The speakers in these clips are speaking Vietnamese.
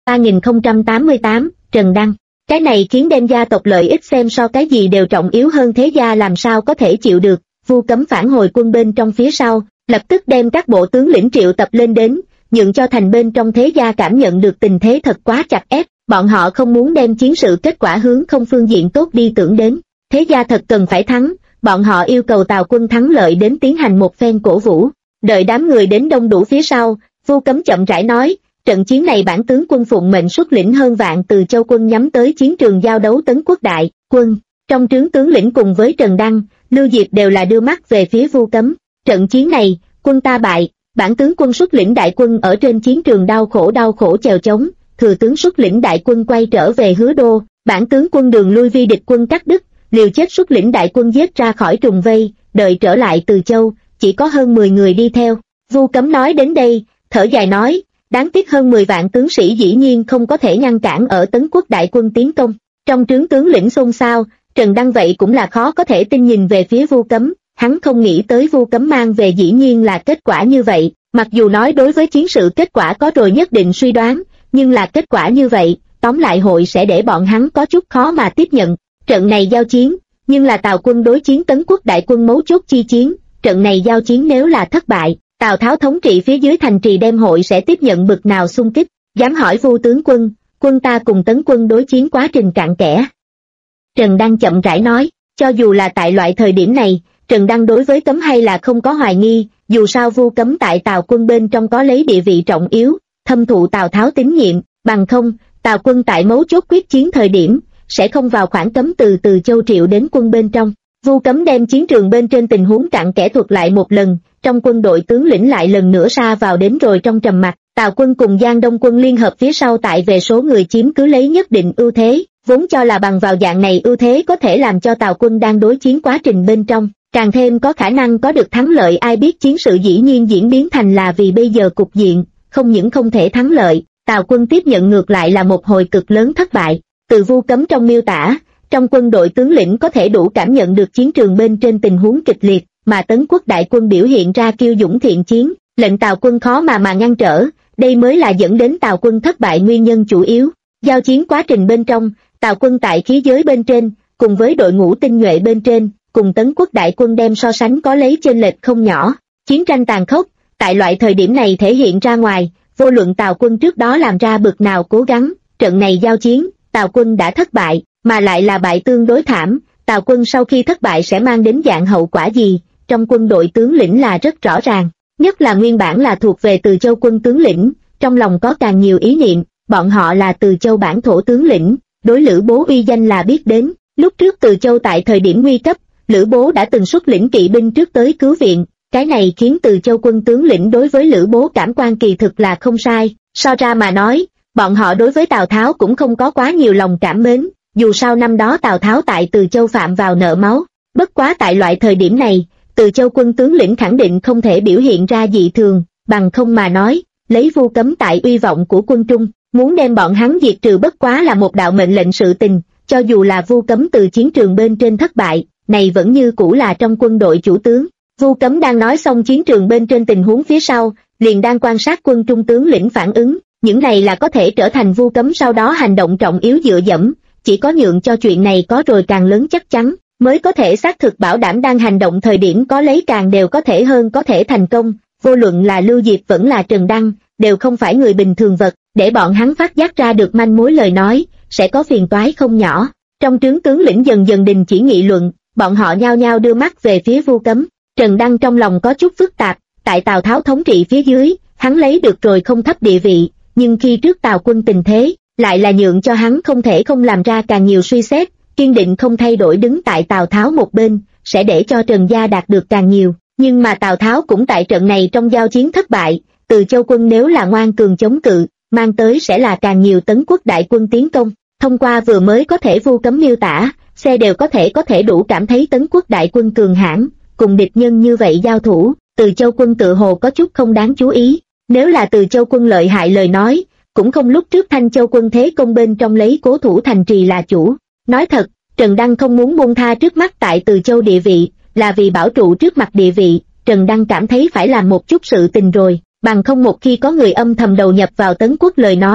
3088, Trần Đăng. Cái này khiến đem gia tộc lợi ích xem so cái gì đều trọng yếu hơn, thế gia làm sao có thể chịu được. Vu Cấm phản hồi quân bên trong phía sau, lập tức đem các bộ tướng lĩnh triệu tập lên đến, nhượng cho thành bên trong thế gia cảm nhận được tình thế thật quá chặt ép, bọn họ không muốn đem chiến sự kết quả hướng không phương diện tốt đi tưởng đến. Thế gia thật cần phải thắng, bọn họ yêu cầu Tào quân thắng lợi đến tiến hành một phen cổ vũ. Đợi đám người đến đông đủ phía sau, Vu Cấm chậm rãi nói, trận chiến này bản tướng quân phụng mệnh xuất lĩnh hơn vạn Từ Châu quân nhắm tới chiến trường giao đấu Tấn Quốc đại quân. Trong trướng tướng lĩnh cùng với Trần Đăng, Lưu Diệp đều là đưa mắt về phía Vu Cấm. Trận chiến này, quân ta bại, bản tướng quân xuất lĩnh đại quân ở trên chiến trường đau khổ chèo chống, thừa tướng xuất lĩnh đại quân quay trở về Hứa Đô, bản tướng quân đường lui vi địch quân cắt đứt, liều chết xuất lĩnh đại quân giết ra khỏi trùng vây, đợi trở lại Từ Châu, chỉ có hơn 10 người đi theo. Vu Cấm nói đến đây, thở dài nói, đáng tiếc hơn 10 vạn tướng sĩ dĩ nhiên không có thể ngăn cản ở Tấn Quốc đại quân tiến công. Trong trướng tướng lĩnh xôn xao, Trần Đăng vậy cũng là khó có thể tin nhìn về phía Vu Cấm, hắn không nghĩ tới Vu Cấm mang về dĩ nhiên là kết quả như vậy, mặc dù nói đối với chiến sự kết quả có rồi nhất định suy đoán, nhưng là kết quả như vậy, tóm lại hội sẽ để bọn hắn có chút khó mà tiếp nhận. Trận này giao chiến, nhưng là Tào quân đối chiến Tấn Quốc đại quân mấu chốt chi chiến, trận này giao chiến nếu là thất bại, Tào Tháo thống trị phía dưới thành trì đem hội sẽ tiếp nhận bực nào xung kích. Dám hỏi Vu tướng quân, quân ta cùng Tấn quân đối chiến quá trình cặn kẽ. Trần Đăng chậm rãi nói, cho dù là tại loại thời điểm này, Trần Đăng đối với Cấm hay là không có hoài nghi, dù sao Vu Cấm tại Tào quân bên trong có lấy địa vị trọng yếu, thâm thụ Tào Tháo tín nhiệm, bằng không, Tào quân tại mấu chốt quyết chiến thời điểm, sẽ không vào khoảng cấm từ Từ Châu triệu đến quân bên trong. Vu Cấm đem chiến trường bên trên tình huống cặn kẽ thuật lại một lần, trong quân đội tướng lĩnh lại lần nữa sa vào đến rồi trong trầm mặc. Tào quân cùng Giang Đông quân liên hợp phía sau tại về số người chiếm cứ lấy nhất định ưu thế, vốn cho là bằng vào dạng này ưu thế có thể làm cho Tào quân đang đối chiến quá trình bên trong, càng thêm có khả năng có được thắng lợi. Ai biết chiến sự dĩ nhiên diễn biến thành là vì bây giờ cục diện, không những không thể thắng lợi, Tào quân tiếp nhận ngược lại là một hồi cực lớn thất bại. Từ Vu Cấm trong miêu tả, trong quân đội tướng lĩnh có thể đủ cảm nhận được chiến trường bên trên tình huống kịch liệt, mà Tấn Quốc đại quân biểu hiện ra kiêu dũng thiện chiến, lệnh Tào quân khó mà ngăn trở, đây mới là dẫn đến Tào quân thất bại nguyên nhân chủ yếu. Giao chiến quá trình bên trong, Tào quân tại khí giới bên trên, cùng với đội ngũ tinh nhuệ bên trên, cùng Tấn Quốc đại quân đem so sánh có lấy chênh lệch không nhỏ. Chiến tranh tàn khốc, tại loại thời điểm này thể hiện ra ngoài, vô luận Tào quân trước đó làm ra bực nào cố gắng, trận này giao chiến, Tào quân đã thất bại, mà lại là bại tương đối thảm. Tào quân sau khi thất bại sẽ mang đến dạng hậu quả gì, trong quân đội tướng lĩnh là rất rõ ràng, nhất là nguyên bản là thuộc về Từ Châu quân tướng lĩnh, trong lòng có càng nhiều ý niệm, bọn họ là Từ Châu bản thổ tướng lĩnh, đối Lữ Bố uy danh là biết đến. Lúc trước Từ Châu tại thời điểm nguy cấp, Lữ Bố đã từng xuất lĩnh kỵ binh trước tới cứu viện, cái này khiến Từ Châu quân tướng lĩnh đối với Lữ Bố cảm quan kỳ thực là không sai. So ra mà nói, bọn họ đối với Tào Tháo cũng không có quá nhiều lòng cảm mến, dù sao năm đó Tào Tháo tại Từ Châu phạm vào nợ máu, bất quá tại loại thời điểm này, Từ Châu quân tướng lĩnh khẳng định không thể biểu hiện ra dị thường, bằng không mà nói, lấy Vu Cấm tại uy vọng của quân Trung, muốn đem bọn hắn diệt trừ bất quá là một đạo mệnh lệnh sự tình, cho dù là Vu Cấm từ chiến trường bên trên thất bại, này vẫn như cũ là trong quân đội chủ tướng. Vu Cấm đang nói xong chiến trường bên trên tình huống phía sau, liền đang quan sát quân Trung tướng lĩnh phản ứng, những này là có thể trở thành Vu Cấm sau đó hành động trọng yếu dựa dẫm, chỉ có nhượng cho chuyện này có rồi càng lớn chắc chắn, mới có thể xác thực bảo đảm đang hành động thời điểm có lấy càng đều có thể hơn có thể thành công. Vô luận là Lưu Diệp vẫn là Trần Đăng, đều không phải người bình thường vật, để bọn hắn phát giác ra được manh mối lời nói, sẽ có phiền toái không nhỏ. Trong trướng tướng lĩnh dần dần đình chỉ nghị luận, bọn họ nhao nhao đưa mắt về phía Vu Cấm. Trần Đăng trong lòng có chút phức tạp, tại Tào Tháo thống trị phía dưới, hắn lấy được rồi không thấp địa vị, nhưng khi trước Tào quân tình thế, lại là nhượng cho hắn không thể không làm ra càng nhiều suy xét, kiên định không thay đổi đứng tại Tào Tháo một bên, sẽ để cho Trần gia đạt được càng nhiều. Nhưng mà Tào Tháo cũng tại trận này trong giao chiến thất bại, Từ Châu quân nếu là ngoan cường chống cự, mang tới sẽ là càng nhiều Tấn Quốc đại quân tiến công. Thông qua vừa mới có thể Vu Cấm miêu tả, xe đều có thể đủ cảm thấy Tấn Quốc đại quân cường hãn, cùng địch nhân như vậy giao thủ, Từ Châu quân tự hồ có chút không đáng chú ý. Nếu là Từ Châu quân lợi hại lời nói, cũng không lúc trước Thanh Châu quân thế công bên trong lấy cố thủ thành trì là chủ. Nói thật, Trần Đăng không muốn buông tha trước mắt tại Từ Châu địa vị, là vì bảo trụ trước mặt địa vị. Trần Đăng cảm thấy phải làm một chút sự tình rồi, bằng không một khi có người âm thầm đầu nhập vào Tấn Quốc lời nói,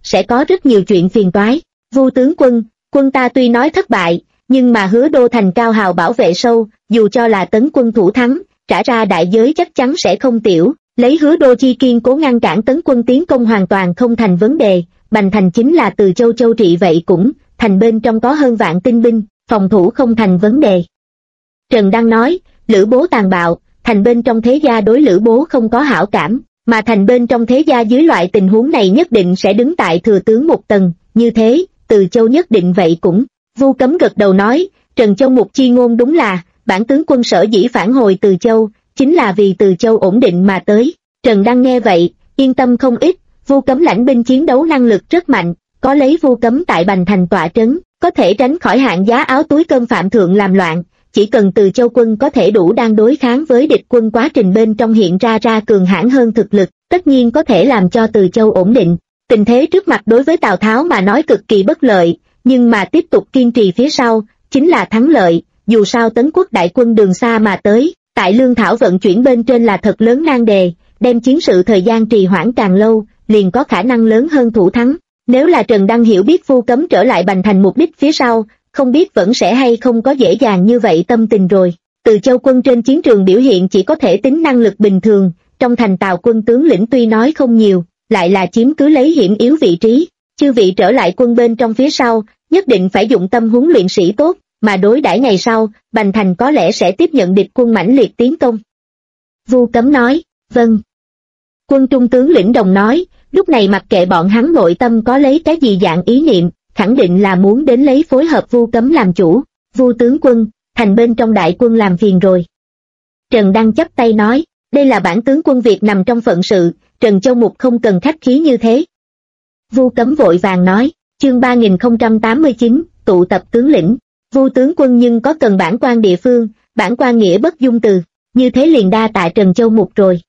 sẽ có rất nhiều chuyện phiền toái. Vu tướng quân, quân ta tuy nói thất bại, nhưng mà Hứa Đô thành cao hào bảo vệ sâu, dù cho là Tấn quân thủ thắng, trả ra đại giới chắc chắn sẽ không tiểu, lấy Hứa Đô chi kiên cố ngăn cản Tấn quân tiến công hoàn toàn không thành vấn đề. Bành thành chính là Từ Châu châu trị vậy cũng, thành bên trong có hơn vạn tinh binh, phòng thủ không thành vấn đề. Trần Đăng nói, Lữ Bố tàn bạo, thành bên trong thế gia đối Lữ Bố không có hảo cảm, mà thành bên trong thế gia dưới loại tình huống này nhất định sẽ đứng tại thừa tướng một tầng, như thế, Từ Châu nhất định vậy cũng. Vu Cấm gật đầu nói, Trần Châu Mục chi ngôn đúng là, bản tướng quân sở dĩ phản hồi Từ Châu, chính là vì Từ Châu ổn định mà tới. Trần Đăng nghe vậy, yên tâm không ít, Vu Cấm lãnh binh chiến đấu năng lực rất mạnh, có lấy Vu Cấm tại Bành thành tọa trấn, có thể tránh khỏi hạng giá áo túi cơm Phạm Thượng làm loạn, chỉ cần Từ Châu quân có thể đủ đang đối kháng với địch quân quá trình bên trong hiện ra cường hãn hơn thực lực, tất nhiên có thể làm cho Từ Châu ổn định. Tình thế trước mặt đối với Tào Tháo mà nói cực kỳ bất lợi, nhưng mà tiếp tục kiên trì phía sau, chính là thắng lợi, dù sao Tấn quốc đại quân đường xa mà tới, tại lương thảo vận chuyển bên trên là thật lớn nan đề, đem chiến sự thời gian trì hoãn càng lâu, liền có khả năng lớn hơn thủ thắng. Nếu là Trần Đăng hiểu biết Vu Cấm trở lại Bành thành mục đích phía sau, không biết vẫn sẽ hay không có dễ dàng như vậy tâm tình rồi. Từ Châu quân trên chiến trường biểu hiện chỉ có thể tính năng lực bình thường, trong thành Tào quân tướng lĩnh tuy nói không nhiều, lại là chiếm cứ lấy hiểm yếu vị trí. Chư vị trở lại quân bên trong phía sau, nhất định phải dụng tâm huấn luyện sĩ tốt, mà đối đãi ngày sau, Bành thành có lẽ sẽ tiếp nhận địch quân mãnh liệt tiến công. Vu Cấm nói, vâng. Quân trung tướng lĩnh đồng nói, lúc này mặc kệ bọn hắn nội tâm có lấy cái gì dạng ý niệm, khẳng định là muốn đến lấy phối hợp Vu Cấm làm chủ. Vu tướng quân, thành bên trong đại quân làm phiền rồi. Trần Đăng chắp tay nói, đây là bản tướng quân việc nằm trong phận sự, Trần Châu Mục không cần khách khí như thế. Vu Cấm vội vàng nói, chương 3089, tụ tập tướng lĩnh. Vu tướng quân nhưng có cần bản quan địa phương, bản quan nghĩa bất dung từ, như thế liền đa tạ Trần Châu Mục rồi.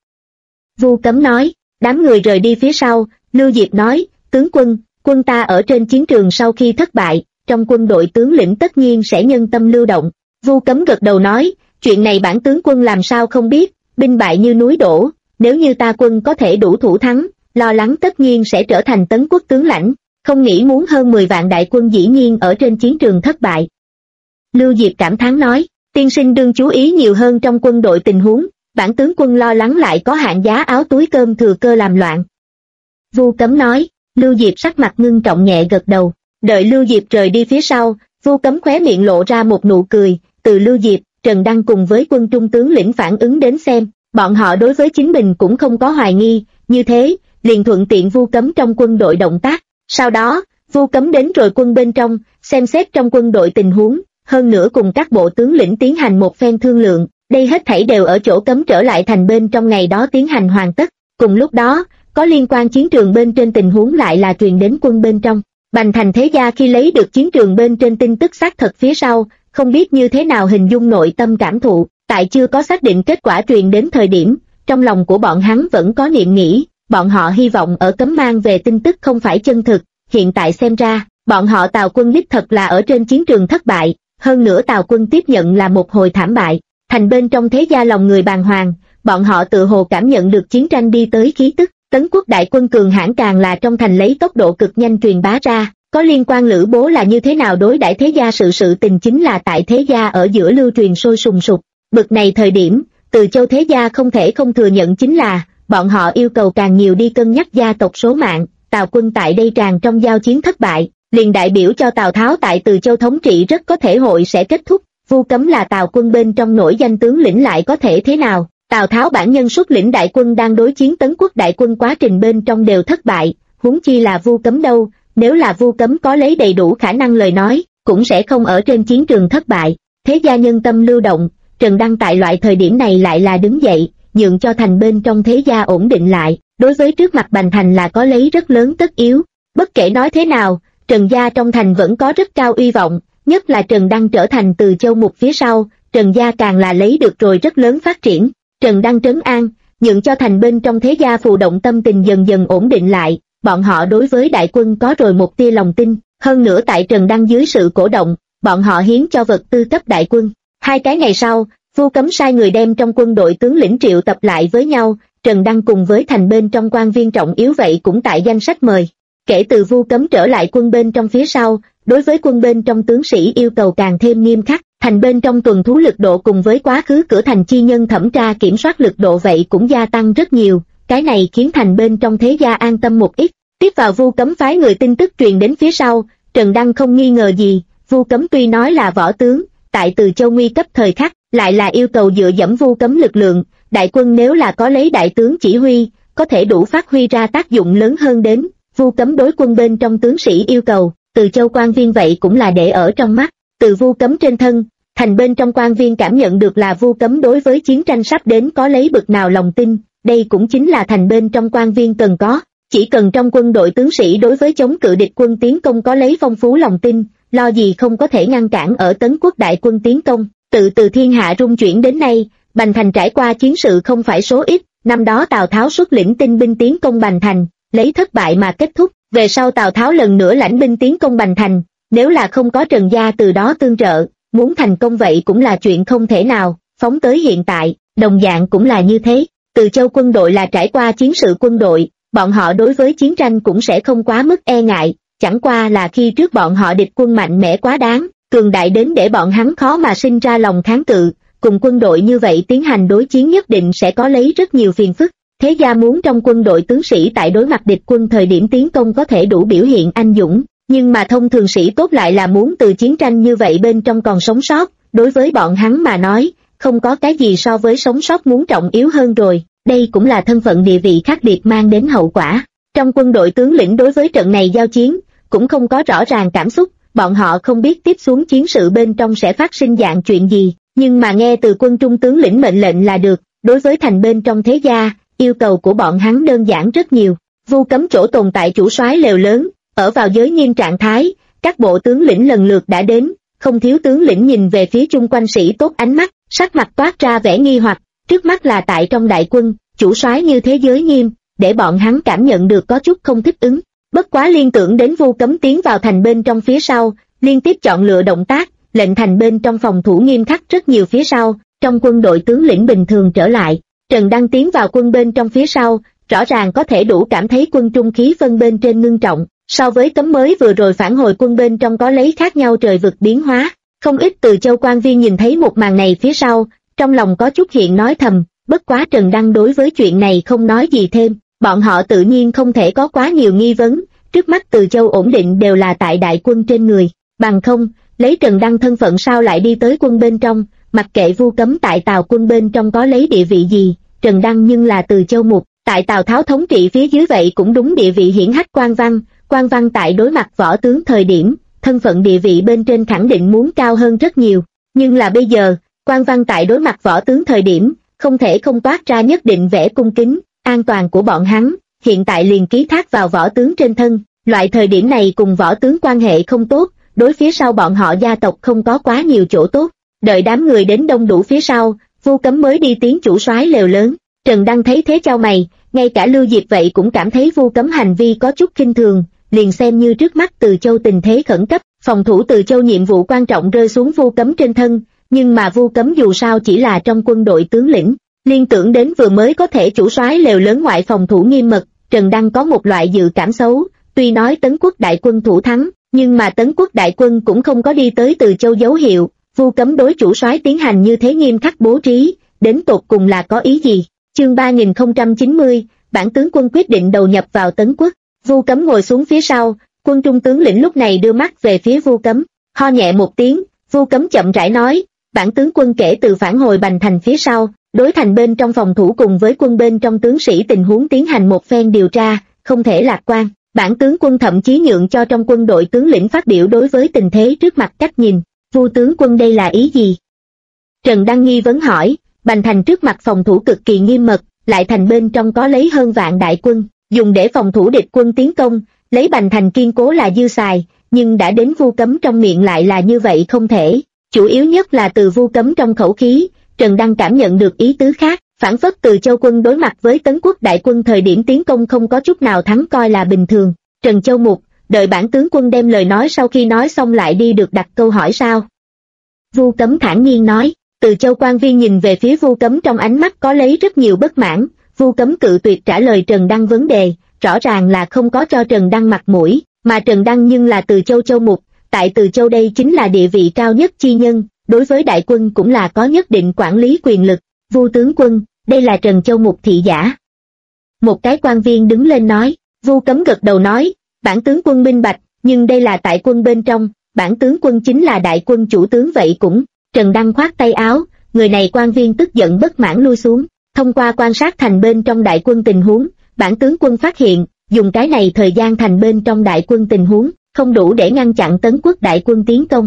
Vu Cấm nói, đám người rời đi phía sau, Lưu Diệp nói, tướng quân, quân ta ở trên chiến trường sau khi thất bại, trong quân đội tướng lĩnh tất nhiên sẽ nhân tâm lưu động. Vu Cấm gật đầu nói, chuyện này bản tướng quân làm sao không biết, binh bại như núi đổ, nếu như ta quân có thể đủ thủ thắng, lo lắng tất nhiên sẽ trở thành Tấn quốc tướng lãnh, không nghĩ muốn hơn 10 vạn đại quân dĩ nhiên ở trên chiến trường thất bại. Lưu Diệp cảm thán nói, tiên sinh đương chú ý nhiều hơn trong quân đội tình huống, bản tướng quân lo lắng lại có hạng giá áo túi cơm thừa cơ làm loạn. Vu Cấm nói, Lưu Diệp sắc mặt ngưng trọng nhẹ gật đầu, đợi Lưu Diệp rời đi phía sau, Vu Cấm khóe miệng lộ ra một nụ cười, từ Lưu Diệp, Trần Đăng cùng với quân trung tướng lĩnh phản ứng đến xem, bọn họ đối với chính mình cũng không có hoài nghi, như thế, liền thuận tiện Vu Cấm trong quân đội động tác. Sau đó, Vu Cấm đến rồi quân bên trong, xem xét trong quân đội tình huống, hơn nữa cùng các bộ tướng lĩnh tiến hành một phen thương lượng, đây hết thảy đều ở chỗ Cấm trở lại thành bên trong ngày đó tiến hành hoàn tất. Cùng lúc đó, có liên quan chiến trường bên trên tình huống lại là truyền đến quân bên trong. Bành thành thế gia khi lấy được chiến trường bên trên tin tức xác thật phía sau, không biết như thế nào hình dung nội tâm cảm thụ, tại chưa có xác định kết quả truyền đến thời điểm, trong lòng của bọn hắn vẫn có niệm nghĩ, bọn họ hy vọng ở Cấm mang về tin tức không phải chân thực, hiện tại xem ra, bọn họ Tào quân đích thật là ở trên chiến trường thất bại, hơn nữa Tào quân tiếp nhận là một hồi thảm bại, thành bên trong thế gia lòng người bàng hoàng, bọn họ tự hồ cảm nhận được chiến tranh đi tới khí tức. Tấn quốc đại quân cường hãn càng là trong thành lấy tốc độ cực nhanh truyền bá ra, có liên quan Lữ Bố là như thế nào đối đãi thế gia sự tình chính là tại thế gia ở giữa lưu truyền sôi sùng sục. Bực này thời điểm, Từ Châu thế gia không thể không thừa nhận chính là, bọn họ yêu cầu càng nhiều đi cân nhắc gia tộc số mạng, Tào quân tại đây tràn trong giao chiến thất bại, liền đại biểu cho Tào Tháo tại Từ Châu thống trị rất có thể hội sẽ kết thúc, Vu Cấm là Tào quân bên trong nổi danh tướng lĩnh lại có thể thế nào? Tào Tháo bản nhân xuất lĩnh đại quân đang đối chiến Tấn quốc đại quân quá trình bên trong đều thất bại, huống chi là Vu Cấm đâu, nếu là Vu Cấm có lấy đầy đủ khả năng lời nói, cũng sẽ không ở trên chiến trường thất bại. Thế gia nhân tâm lưu động, Trần Đăng tại loại thời điểm này lại là đứng dậy, nhượng cho thành bên trong thế gia ổn định lại, đối với trước mặt Bành thành là có lấy rất lớn tất yếu. Bất kể nói thế nào, Trần gia trong thành vẫn có rất cao uy vọng, nhất là Trần Đăng trở thành Từ Châu Mục phía sau, Trần gia càng là lấy được rồi rất lớn phát triển. Trần Đăng trấn an, nhượng cho thành bên trong thế gia phù động tâm tình dần dần ổn định lại, bọn họ đối với đại quân có rồi một tia lòng tin, hơn nữa tại Trần Đăng dưới sự cổ động, bọn họ hiến cho vật tư cấp đại quân. 2 cái ngày sau, Vu Cấm sai người đem trong quân đội tướng lĩnh triệu tập lại với nhau, Trần Đăng cùng với thành bên trong quan viên trọng yếu vậy cũng tại danh sách mời. Kể từ Vu Cấm trở lại quân bên trong phía sau, đối với quân bên trong tướng sĩ yêu cầu càng thêm nghiêm khắc, thành bên trong tuần thú lực độ cùng với quá khứ cửa thành chi nhân thẩm tra kiểm soát lực độ vậy cũng gia tăng rất nhiều, cái này khiến thành bên trong thế gia an tâm một ít. Tiếp vào Vu Cấm phái người tin tức truyền đến phía sau, Trần Đăng không nghi ngờ gì, Vu Cấm tuy nói là võ tướng, tại Từ Châu nguy cấp thời khắc, lại là yêu cầu dựa dẫm Vu Cấm lực lượng, đại quân nếu là có lấy đại tướng chỉ huy, có thể đủ phát huy ra tác dụng lớn hơn đến. Vu Cấm đối quân bên trong tướng sĩ yêu cầu, Từ Châu quan viên vậy cũng là để ở trong mắt. Từ Vu Cấm trên thân, thành bên trong quan viên cảm nhận được là Vu Cấm đối với chiến tranh sắp đến có lấy bực nào lòng tin, đây cũng chính là thành bên trong quan viên cần có. Chỉ cần trong quân đội tướng sĩ đối với chống cự địch quân tiến công có lấy phong phú lòng tin, lo gì không có thể ngăn cản ở Tấn Quốc đại quân tiến công. Từ thiên hạ rung chuyển đến nay, Bành Thành trải qua chiến sự không phải số ít, năm đó Tào Tháo xuất lĩnh tinh binh tiến công Bành Thành, lấy thất bại mà kết thúc, về sau Tào Tháo lần nữa lãnh binh tiến công Bành Thành, nếu là không có Trần gia từ đó tương trợ, muốn thành công vậy cũng là chuyện không thể nào, phóng tới hiện tại, đồng dạng cũng là như thế. Từ Châu quân đội là trải qua chiến sự quân đội, bọn họ đối với chiến tranh cũng sẽ không quá mức e ngại, chẳng qua là khi trước bọn họ địch quân mạnh mẽ quá đáng, cường đại đến để bọn hắn khó mà sinh ra lòng kháng cự, cùng quân đội như vậy tiến hành đối chiến nhất định sẽ có lấy rất nhiều phiền phức. Thế gia muốn trong quân đội tướng sĩ tại đối mặt địch quân thời điểm tiến công có thể đủ biểu hiện anh dũng, nhưng mà thông thường sĩ tốt lại là muốn từ chiến tranh như vậy bên trong còn sống sót, đối với bọn hắn mà nói, không có cái gì so với sống sót muốn trọng yếu hơn rồi, đây cũng là thân phận địa vị khác biệt mang đến hậu quả. Trong quân đội tướng lĩnh đối với trận này giao chiến, cũng không có rõ ràng cảm xúc, bọn họ không biết tiếp xuống chiến sự bên trong sẽ phát sinh dạng chuyện gì, nhưng mà nghe từ quân trung tướng lĩnh mệnh lệnh là được. Đối với thành bên trong thế gia, yêu cầu của bọn hắn đơn giản rất nhiều. Vu Cấm chỗ tồn tại chủ soái lều lớn, ở vào giới nghiêm trạng thái, các bộ tướng lĩnh lần lượt đã đến, không thiếu tướng lĩnh nhìn về phía chung quanh sĩ tốt ánh mắt, sắc mặt toát ra vẻ nghi hoặc, trước mắt là tại trong đại quân, chủ soái như thế giới nghiêm, để bọn hắn cảm nhận được có chút không thích ứng. Bất quá liên tưởng đến Vu Cấm tiến vào thành bên trong phía sau, liên tiếp chọn lựa động tác, lệnh thành bên trong phòng thủ nghiêm khắc rất nhiều phía sau, trong quân đội tướng lĩnh bình thường trở lại. Trần Đăng tiến vào quân bên trong phía sau, rõ ràng có thể đủ cảm thấy quân trung khí phân bên trên ngưng trọng, so với Cấm mới vừa rồi phản hồi quân bên trong có lấy khác nhau trời vực biến hóa. Không ít Từ Châu quan viên nhìn thấy một màn này phía sau, trong lòng có chút hiện nói thầm, bất quá Trần Đăng đối với chuyện này không nói gì thêm, bọn họ tự nhiên không thể có quá nhiều nghi vấn, trước mắt Từ Châu ổn định đều là tại đại quân trên người, bằng không, lấy Trần Đăng thân phận sao lại đi tới quân bên trong, mặc kệ Vu Cấm tại Tào quân bên trong có lấy địa vị gì, Trần Đăng nhưng là Từ Châu mục, tại Tào Tháo thống trị phía dưới vậy cũng đúng địa vị hiển hách quan văn tại đối mặt võ tướng thời điểm, thân phận địa vị bên trên khẳng định muốn cao hơn rất nhiều, nhưng là bây giờ, quan văn tại đối mặt võ tướng thời điểm, không thể không toát ra nhất định vẻ cung kính, an toàn của bọn hắn, hiện tại liền ký thác vào võ tướng trên thân, loại thời điểm này cùng võ tướng quan hệ không tốt, đối phía sau bọn họ gia tộc không có quá nhiều chỗ tốt. Đợi đám người đến đông đủ phía sau, Vu Cấm mới đi tiến chủ soái lều lớn. Trần Đăng thấy thế chau mày, ngay cả Lưu Diệp vậy cũng cảm thấy Vu Cấm hành vi có chút khinh thường, liền xem như trước mắt Từ Châu tình thế khẩn cấp, phòng thủ Từ Châu nhiệm vụ quan trọng rơi xuống Vu Cấm trên thân, nhưng mà Vu Cấm dù sao chỉ là trong quân đội tướng lĩnh, liên tưởng đến vừa mới có thể chủ soái lều lớn ngoại phòng thủ nghiêm mật, Trần Đăng có một loại dự cảm xấu, tuy nói Tấn Quốc đại quân thủ thắng, nhưng mà Tấn Quốc đại quân cũng không có đi tới Từ Châu dấu hiệu, Vu Cấm đối chủ soái tiến hành như thế nghiêm khắc bố trí, đến tột cùng là có ý gì? Chương 3090, bản tướng quân quyết định đầu nhập vào Tấn Quốc. Vu Cấm ngồi xuống phía sau, quân trung tướng lĩnh lúc này đưa mắt về phía Vu Cấm, ho nhẹ một tiếng, Vu Cấm chậm rãi nói, bản tướng quân kể từ phản hồi Bành Thành phía sau, đối thành bên trong phòng thủ cùng với quân bên trong tướng sĩ tình huống tiến hành một phen điều tra, không thể lạc quan. Bản tướng quân thậm chí nhượng cho trong quân đội tướng lĩnh phát biểu đối với tình thế trước mặt cách nhìn. Vu tướng quân đây là ý gì? Trần Đăng nghi vấn hỏi. Bành Thành trước mặt phòng thủ cực kỳ nghiêm mật, lại thành bên trong có lấy hơn vạn đại quân, dùng để phòng thủ địch quân tiến công, lấy Bành Thành kiên cố là dư xài, nhưng đã đến Vu Cấm trong miệng lại là như vậy không thể. Chủ yếu nhất là từ Vu Cấm trong khẩu khí, Trần Đăng cảm nhận được ý tứ khác, phản phất Từ Châu quân đối mặt với Tấn Quốc đại quân thời điểm tiến công không có chút nào thắng coi là bình thường. Trần Châu Mục, đợi bản tướng quân đem lời nói sau khi nói xong lại đi được đặt câu hỏi sao? Vu Cấm thản nhiên nói. Từ Châu quan viên nhìn về phía Vu Cấm trong ánh mắt có lấy rất nhiều bất mãn, Vu Cấm cự tuyệt trả lời Trần Đăng vấn đề, rõ ràng là không có cho Trần Đăng mặt mũi, mà Trần Đăng nhưng là Từ Châu châu mục, tại Từ Châu đây chính là địa vị cao nhất chi nhân, đối với đại quân cũng là có nhất định quản lý quyền lực. Vu tướng quân, đây là Trần Châu mục thị giả. Một cái quan viên đứng lên nói. Vu Cấm gật đầu nói, bản tướng quân minh bạch, nhưng đây là tại quân bên trong, bản tướng quân chính là đại quân chủ tướng vậy cũng. Trần Đăng khoát tay áo, người này quan viên tức giận bất mãn lui xuống. Thông qua quan sát thành bên trong đại quân tình huống, bản tướng quân phát hiện, dùng cái này thời gian thành bên trong đại quân tình huống, không đủ để ngăn chặn Tấn Quốc đại quân tiến công.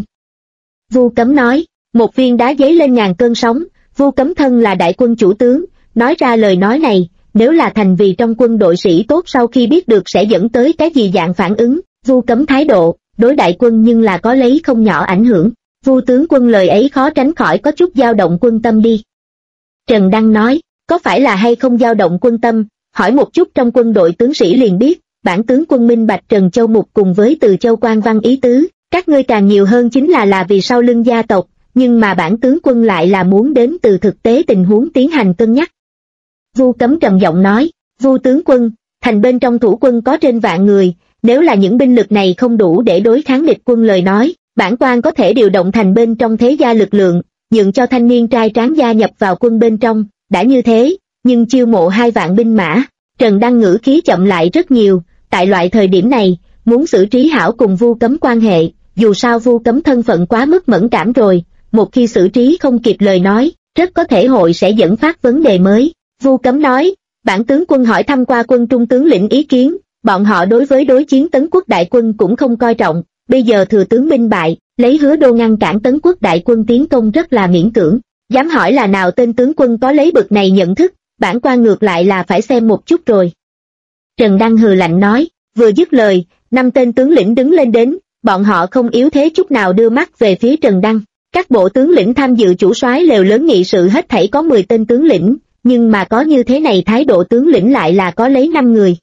Vu Cấm nói, một viên đá giấy lên ngàn cơn sóng, Vu Cấm thân là đại quân chủ tướng, nói ra lời nói này, nếu là thành vì trong quân đội sĩ tốt sau khi biết được sẽ dẫn tới cái gì dạng phản ứng. Vu Cấm thái độ, đối đại quân nhưng là có lấy không nhỏ ảnh hưởng. Vu tướng quân lời ấy khó tránh khỏi có chút dao động quân tâm đi. Trần Đăng nói, có phải là hay không dao động quân tâm, hỏi một chút trong quân đội tướng sĩ liền biết, bản tướng quân minh bạch Trần Châu Mục cùng với Từ Châu Quan Văn ý tứ, các ngươi càng nhiều hơn chính là vì sau lưng gia tộc, nhưng mà bản tướng quân lại là muốn đến từ thực tế tình huống tiến hành cân nhắc. Vu Cấm trầm giọng nói, Vu tướng quân, thành bên trong thủ quân có trên vạn người, nếu là những binh lực này không đủ để đối kháng địch quân lời nói, bản quan có thể điều động thành bên trong thế gia lực lượng, nhượng cho thanh niên trai tráng gia nhập vào quân bên trong, đã như thế, nhưng chiêu mộ 2 vạn binh mã. Trần Đăng ngữ khí chậm lại rất nhiều, tại loại thời điểm này, muốn xử trí hảo cùng Vu Cấm quan hệ, dù sao Vu Cấm thân phận quá mức mẫn cảm rồi, một khi xử trí không kịp lời nói, rất có thể hội sẽ dẫn phát vấn đề mới. Vu Cấm nói, bản tướng quân hỏi thăm qua quân trung tướng lĩnh ý kiến, bọn họ đối với đối chiến Tấn Quốc đại quân cũng không coi trọng, bây giờ thừa tướng binh bại, lấy Hứa Đô ngăn cản Tấn Quốc đại quân tiến công rất là miễn cưỡng, dám hỏi là nào tên tướng quân có lấy bực này nhận thức, bản quan ngược lại là phải xem một chút rồi. Trần Đăng hừ lạnh nói, vừa dứt lời, 5 tên tướng lĩnh đứng lên đến, bọn họ không yếu thế chút nào đưa mắt về phía Trần Đăng. Các bộ tướng lĩnh tham dự chủ soái lều lớn nghị sự hết thảy có 10 tên tướng lĩnh, nhưng mà có như thế này thái độ tướng lĩnh lại là có lấy 5 người,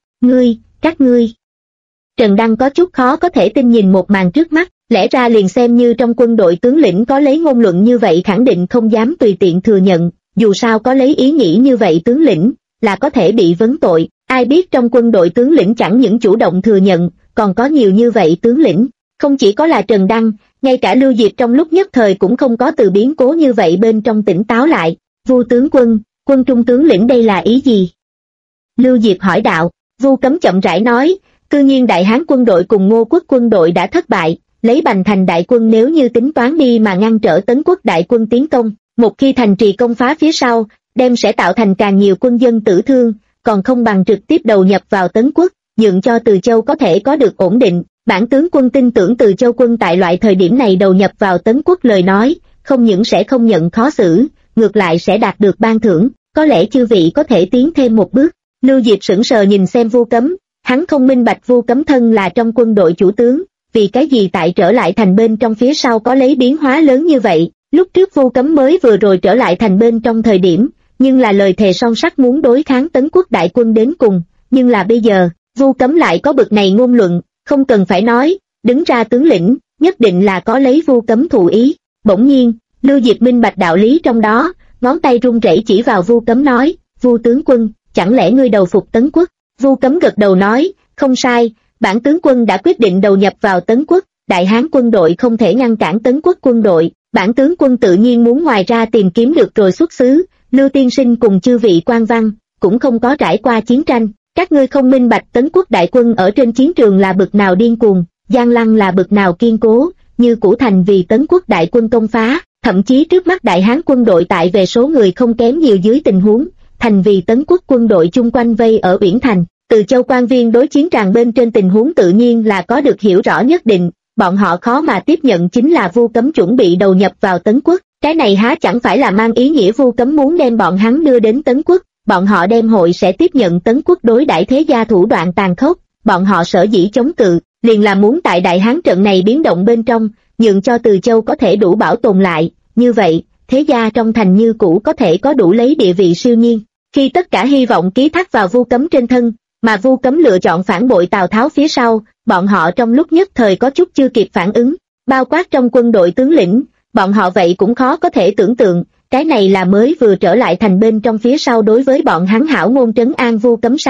các ngươi. Trần Đăng có chút khó có thể tin nhìn một màn trước mắt, lẽ ra liền xem như trong quân đội tướng lĩnh có lấy ngôn luận như vậy khẳng định không dám tùy tiện thừa nhận, dù sao có lấy ý nghĩ như vậy tướng lĩnh, là có thể bị vấn tội, ai biết trong quân đội tướng lĩnh chẳng những chủ động thừa nhận, còn có nhiều như vậy tướng lĩnh, không chỉ có là Trần Đăng, ngay cả Lưu Diệp trong lúc nhất thời cũng không có từ biến cố như vậy bên trong tỉnh táo lại. Vu tướng quân, quân trung tướng lĩnh đây là ý gì? Lưu Diệp hỏi đạo. Vu Cấm chậm rãi nói, cư nhiên Đại Hán quân đội cùng Ngô Quốc quân đội đã thất bại, lấy Bành Thành đại quân nếu như tính toán đi mà ngăn trở Tấn Quốc đại quân tiến công, một khi thành trì công phá phía sau, đem sẽ tạo thành càng nhiều quân dân tử thương, còn không bằng trực tiếp đầu nhập vào Tấn Quốc, nhượng cho Từ Châu có thể có được ổn định. Bản tướng quân tin tưởng Từ Châu quân tại loại thời điểm này đầu nhập vào Tấn Quốc lời nói, không những sẽ không nhận khó xử, ngược lại sẽ đạt được ban thưởng, có lẽ chư vị có thể tiến thêm một bước. Lưu Diệp sững sờ nhìn xem Vu Cấm, hắn không minh bạch Vu Cấm thân là trong quân đội chủ tướng, vì cái gì tại trở lại thành bên trong phía sau có lấy biến hóa lớn như vậy. Lúc trước Vu Cấm mới vừa rồi trở lại thành bên trong thời điểm, nhưng là lời thề son sắt muốn đối kháng Tấn Quốc đại quân đến cùng, nhưng là bây giờ, Vu Cấm lại có bực này ngôn luận, không cần phải nói, đứng ra tướng lĩnh, nhất định là có lấy Vu Cấm thụ ý. Bỗng nhiên, Lưu Diệp minh bạch đạo lý trong đó, ngón tay run rẩy chỉ vào Vu Cấm nói, Vu tướng quân, chẳng lẽ ngươi đầu phục Tấn Quốc? Vu Cấm gật đầu nói, không sai, bản tướng quân đã quyết định đầu nhập vào Tấn Quốc, Đại Hán quân đội không thể ngăn cản Tấn Quốc quân đội, bản tướng quân tự nhiên muốn ngoài ra tìm kiếm được rồi xuất xứ. Lưu tiên sinh cùng chư vị quan văn, cũng không có trải qua chiến tranh, các ngươi không minh bạch Tấn Quốc đại quân ở trên chiến trường là bực nào điên cuồng, Giang Lăng là bực nào kiên cố, như Củ Thành vì Tấn Quốc đại quân công phá, thậm chí trước mắt Đại Hán quân đội tại về số người không kém nhiều dưới tình huống, thành vì Tấn Quốc quân đội chung quanh vây ở Uyển Thành. Từ Châu quan viên đối chiến tràng bên trên tình huống tự nhiên là có được hiểu rõ nhất định, bọn họ khó mà tiếp nhận chính là Vu Cấm chuẩn bị đầu nhập vào Tấn Quốc, cái này há chẳng phải là mang ý nghĩa Vu Cấm muốn đem bọn hắn đưa đến Tấn Quốc, bọn họ đem hội sẽ tiếp nhận Tấn Quốc đối đãi thế gia thủ đoạn tàn khốc, bọn họ sở dĩ chống cự, liền là muốn tại Đại Hán trận này biến động bên trong, nhượng cho Từ Châu có thể đủ bảo tồn lại, như vậy, thế gia trong thành như cũ có thể có đủ lấy địa vị siêu nhiên. Khi tất cả hy vọng ký thác vào Vu Cấm trên thân, mà Vu Cấm lựa chọn phản bội Tào Tháo phía sau, bọn họ trong lúc nhất thời có chút chưa kịp phản ứng, bao quát trong quân đội tướng lĩnh, bọn họ vậy cũng khó có thể tưởng tượng, cái này là mới vừa trở lại thành bên trong phía sau đối với bọn hắn hảo ngôn trấn an Vu Cấm sao.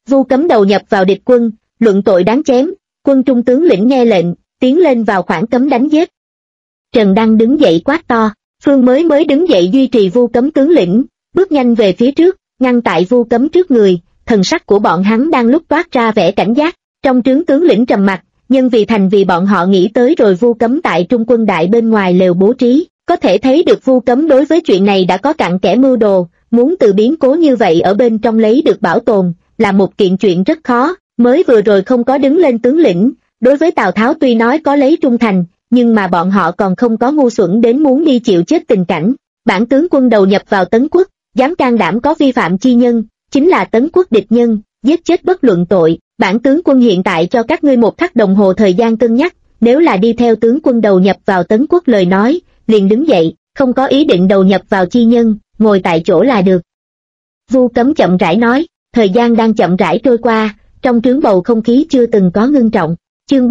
Vu Cấm đầu nhập vào địch quân, luận tội đáng chém, quân trung tướng lĩnh nghe lệnh, tiến lên vào khoảng cấm đánh giết. Trần Đăng đứng dậy quát to, Phương mới đứng dậy duy trì Vu Cấm tướng lĩnh, bước nhanh về phía trước, ngăn tại Vu Cấm trước người, thần sắc của bọn hắn đang lúc toát ra vẻ cảnh giác, trong trướng tướng lĩnh trầm mặc, nhưng vì bọn họ nghĩ tới rồi Vu Cấm tại trung quân đại bên ngoài lều bố trí, có thể thấy được Vu Cấm đối với chuyện này đã có cặn kẽ mưu đồ, muốn từ biến cố như vậy ở bên trong lấy được bảo tồn, là một kiện chuyện rất khó, mới vừa rồi không có đứng lên tướng lĩnh, đối với Tào Tháo tuy nói có lấy trung thành, nhưng mà bọn họ còn không có ngu xuẩn đến muốn đi chịu chết tình cảnh, bản tướng quân đầu nhập vào Tấn Quốc, dám can đảm có vi phạm chi nhân, chính là Tấn Quốc địch nhân, giết chết bất luận tội, bản tướng quân hiện tại cho các ngươi 1 khắc đồng hồ thời gian cân nhắc, nếu là đi theo tướng quân đầu nhập vào Tấn Quốc lời nói, liền đứng dậy, không có ý định đầu nhập vào chi nhân, ngồi tại chỗ là được. Vu Cấm chậm rãi nói, thời gian đang chậm rãi trôi qua, trong trướng bầu không khí chưa từng có ngưng trọng. Chương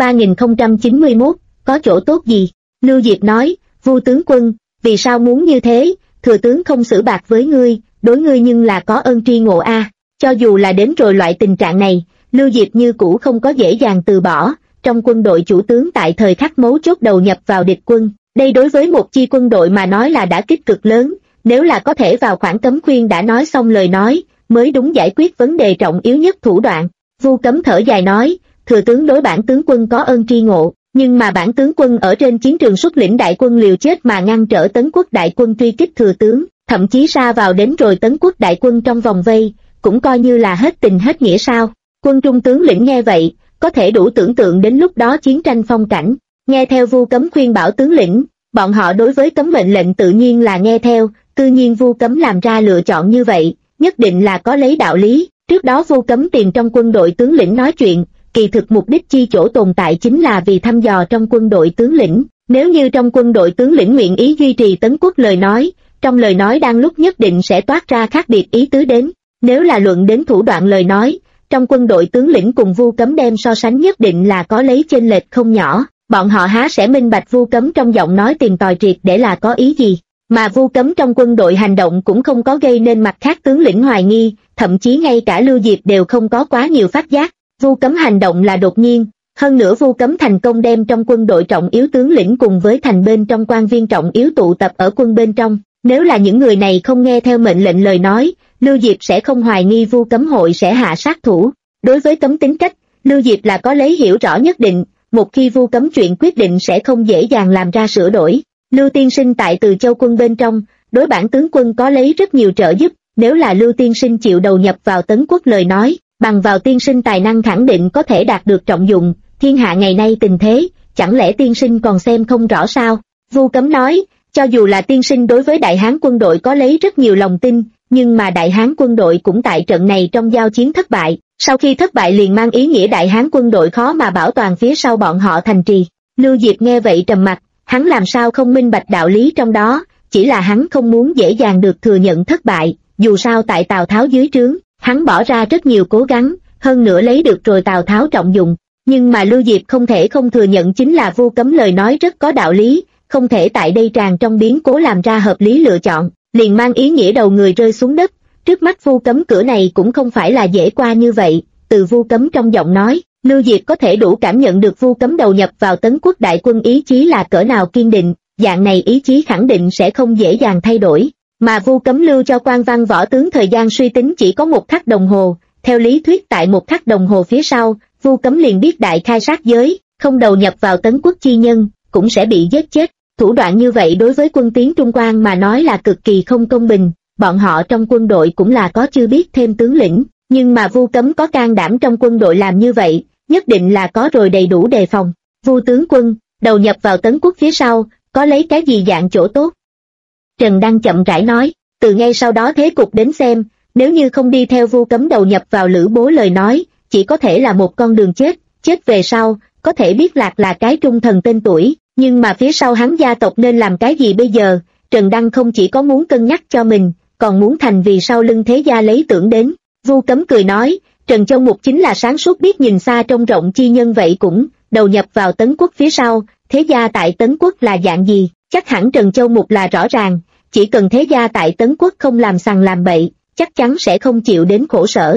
3091, có chỗ tốt gì? Lưu Diệp nói, Vu tướng quân, vì sao muốn như thế, thừa tướng không xử bạc với ngươi, đối ngươi nhưng là có ơn tri ngộ a. Cho dù là đến rồi loại tình trạng này, Lưu Diệp như cũ không có dễ dàng từ bỏ, trong quân đội chủ tướng tại thời khắc mấu chốt đầu nhập vào địch quân, đây đối với một chi quân đội mà nói là đã kích cực lớn, nếu là có thể vào khoảng cấm khuyên đã nói xong lời nói, mới đúng giải quyết vấn đề trọng yếu nhất thủ đoạn. Vu Cấm thở dài nói, thừa tướng đối bản tướng quân có ơn tri ngộ, nhưng mà bản tướng quân ở trên chiến trường xuất lĩnh đại quân liều chết mà ngăn trở Tấn Quốc đại quân truy kích thừa tướng, thậm chí sa vào đến rồi Tấn Quốc đại quân trong vòng vây, cũng coi như là hết tình hết nghĩa sao? Quân trung tướng lĩnh nghe vậy, có thể đủ tưởng tượng đến lúc đó chiến tranh phong cảnh, nghe theo Vu Cấm khuyên bảo tướng lĩnh, bọn họ đối với cấm mệnh lệnh tự nhiên là nghe theo, tự nhiên Vu Cấm làm ra lựa chọn như vậy, nhất định là có lấy đạo lý. Trước đó Vu Cấm tìm trong quân đội tướng lĩnh nói chuyện, kỳ thực mục đích chi chỗ tồn tại chính là vì thăm dò trong quân đội tướng lĩnh, nếu như trong quân đội tướng lĩnh nguyện ý duy trì Tấn Quốc lời nói, trong lời nói đang lúc nhất định sẽ toát ra khác biệt ý tứ đến, nếu là luận đến thủ đoạn lời nói, trong quân đội tướng lĩnh cùng Vu Cấm đem so sánh nhất định là có lấy chênh lệch không nhỏ, bọn họ há sẽ minh bạch Vu Cấm trong giọng nói tìm tòi triệt để là có ý gì, mà Vu Cấm trong quân đội hành động cũng không có gây nên mặt khác tướng lĩnh hoài nghi, thậm chí ngay cả Lưu Diệp đều không có quá nhiều phát giác. Vu Cấm hành động là đột nhiên, hơn nữa Vu Cấm thành công đem trong quân đội trọng yếu tướng lĩnh cùng với thành bên trong quan viên trọng yếu tụ tập ở quân bên trong, nếu là những người này không nghe theo mệnh lệnh lời nói, Lưu Diệp sẽ không hoài nghi Vu Cấm hội sẽ hạ sát thủ. Đối với Cấm tính cách, Lưu Diệp là có lấy hiểu rõ nhất định, một khi Vu Cấm chuyện quyết định sẽ không dễ dàng làm ra sửa đổi. Lưu tiên sinh tại Từ Châu quân bên trong, đối bản tướng quân có lấy rất nhiều trợ giúp, nếu là Lưu tiên sinh chịu đầu nhập vào Tấn Quốc lời nói, bằng vào tiên sinh tài năng khẳng định có thể đạt được trọng dụng, thiên hạ ngày nay tình thế, chẳng lẽ tiên sinh còn xem không rõ sao? Vu Cấm nói, cho dù là tiên sinh đối với Đại Hán quân đội có lấy rất nhiều lòng tin, nhưng mà Đại Hán quân đội cũng tại trận này trong giao chiến thất bại, sau khi thất bại liền mang ý nghĩa Đại Hán quân đội khó mà bảo toàn phía sau bọn họ thành trì. Lưu Diệp nghe vậy trầm mặt, hắn làm sao không minh bạch đạo lý trong đó, chỉ là hắn không muốn dễ dàng được thừa nhận thất bại, dù sao tại Tào Tháo dưới trướng, hắn bỏ ra rất nhiều cố gắng, hơn nữa lấy được rồi Tào Tháo trọng dụng, nhưng mà Lưu Diệp không thể không thừa nhận chính là Vu Cấm lời nói rất có đạo lý, không thể tại đây tràn trong biến cố làm ra hợp lý lựa chọn, liền mang ý nghĩa đầu người rơi xuống đất, trước mắt Vu Cấm cửa này cũng không phải là dễ qua như vậy, từ Vu Cấm trong giọng nói, Lưu Diệp có thể đủ cảm nhận được Vu Cấm đầu nhập vào Tấn Quốc đại quân ý chí là cỡ nào kiên định, dạng này ý chí khẳng định sẽ không dễ dàng thay đổi. Mà Vu Cấm lưu cho quan văn võ tướng thời gian suy tính chỉ có 1 khắc đồng hồ, theo lý thuyết tại 1 khắc đồng hồ phía sau, Vu Cấm liền biết đại khai sát giới, không đầu nhập vào Tấn Quốc chi nhân, cũng sẽ bị giết chết. Thủ đoạn như vậy đối với quân tiến Trung Quan mà nói là cực kỳ không công bình, bọn họ trong quân đội cũng là có chưa biết thêm tướng lĩnh, nhưng mà Vu Cấm có can đảm trong quân đội làm như vậy, nhất định là có rồi đầy đủ đề phòng. Vu tướng quân, đầu nhập vào Tấn Quốc phía sau, có lấy cái gì dạng chỗ tốt? Trần Đăng chậm rãi nói, từ ngay sau đó thế cục đến xem, nếu như không đi theo Vu Cấm đầu nhập vào Lữ Bố lời nói, chỉ có thể là một con đường chết, chết về sau, có thể biết Lạc là cái trung thần tên tuổi, nhưng mà phía sau hắn gia tộc nên làm cái gì bây giờ? Trần Đăng không chỉ có muốn cân nhắc cho mình, còn muốn thành vì sau lưng thế gia lấy tưởng đến. Vu Cấm cười nói, Trần Châu Mục chính là sáng suốt biết nhìn xa trông rộng chi nhân vậy cũng, đầu nhập vào Tấn Quốc phía sau, thế gia tại Tấn Quốc là dạng gì, chắc hẳn Trần Châu Mục là rõ ràng, chỉ cần thế gia tại Tấn Quốc không làm sằng làm bậy, chắc chắn sẽ không chịu đến khổ sở.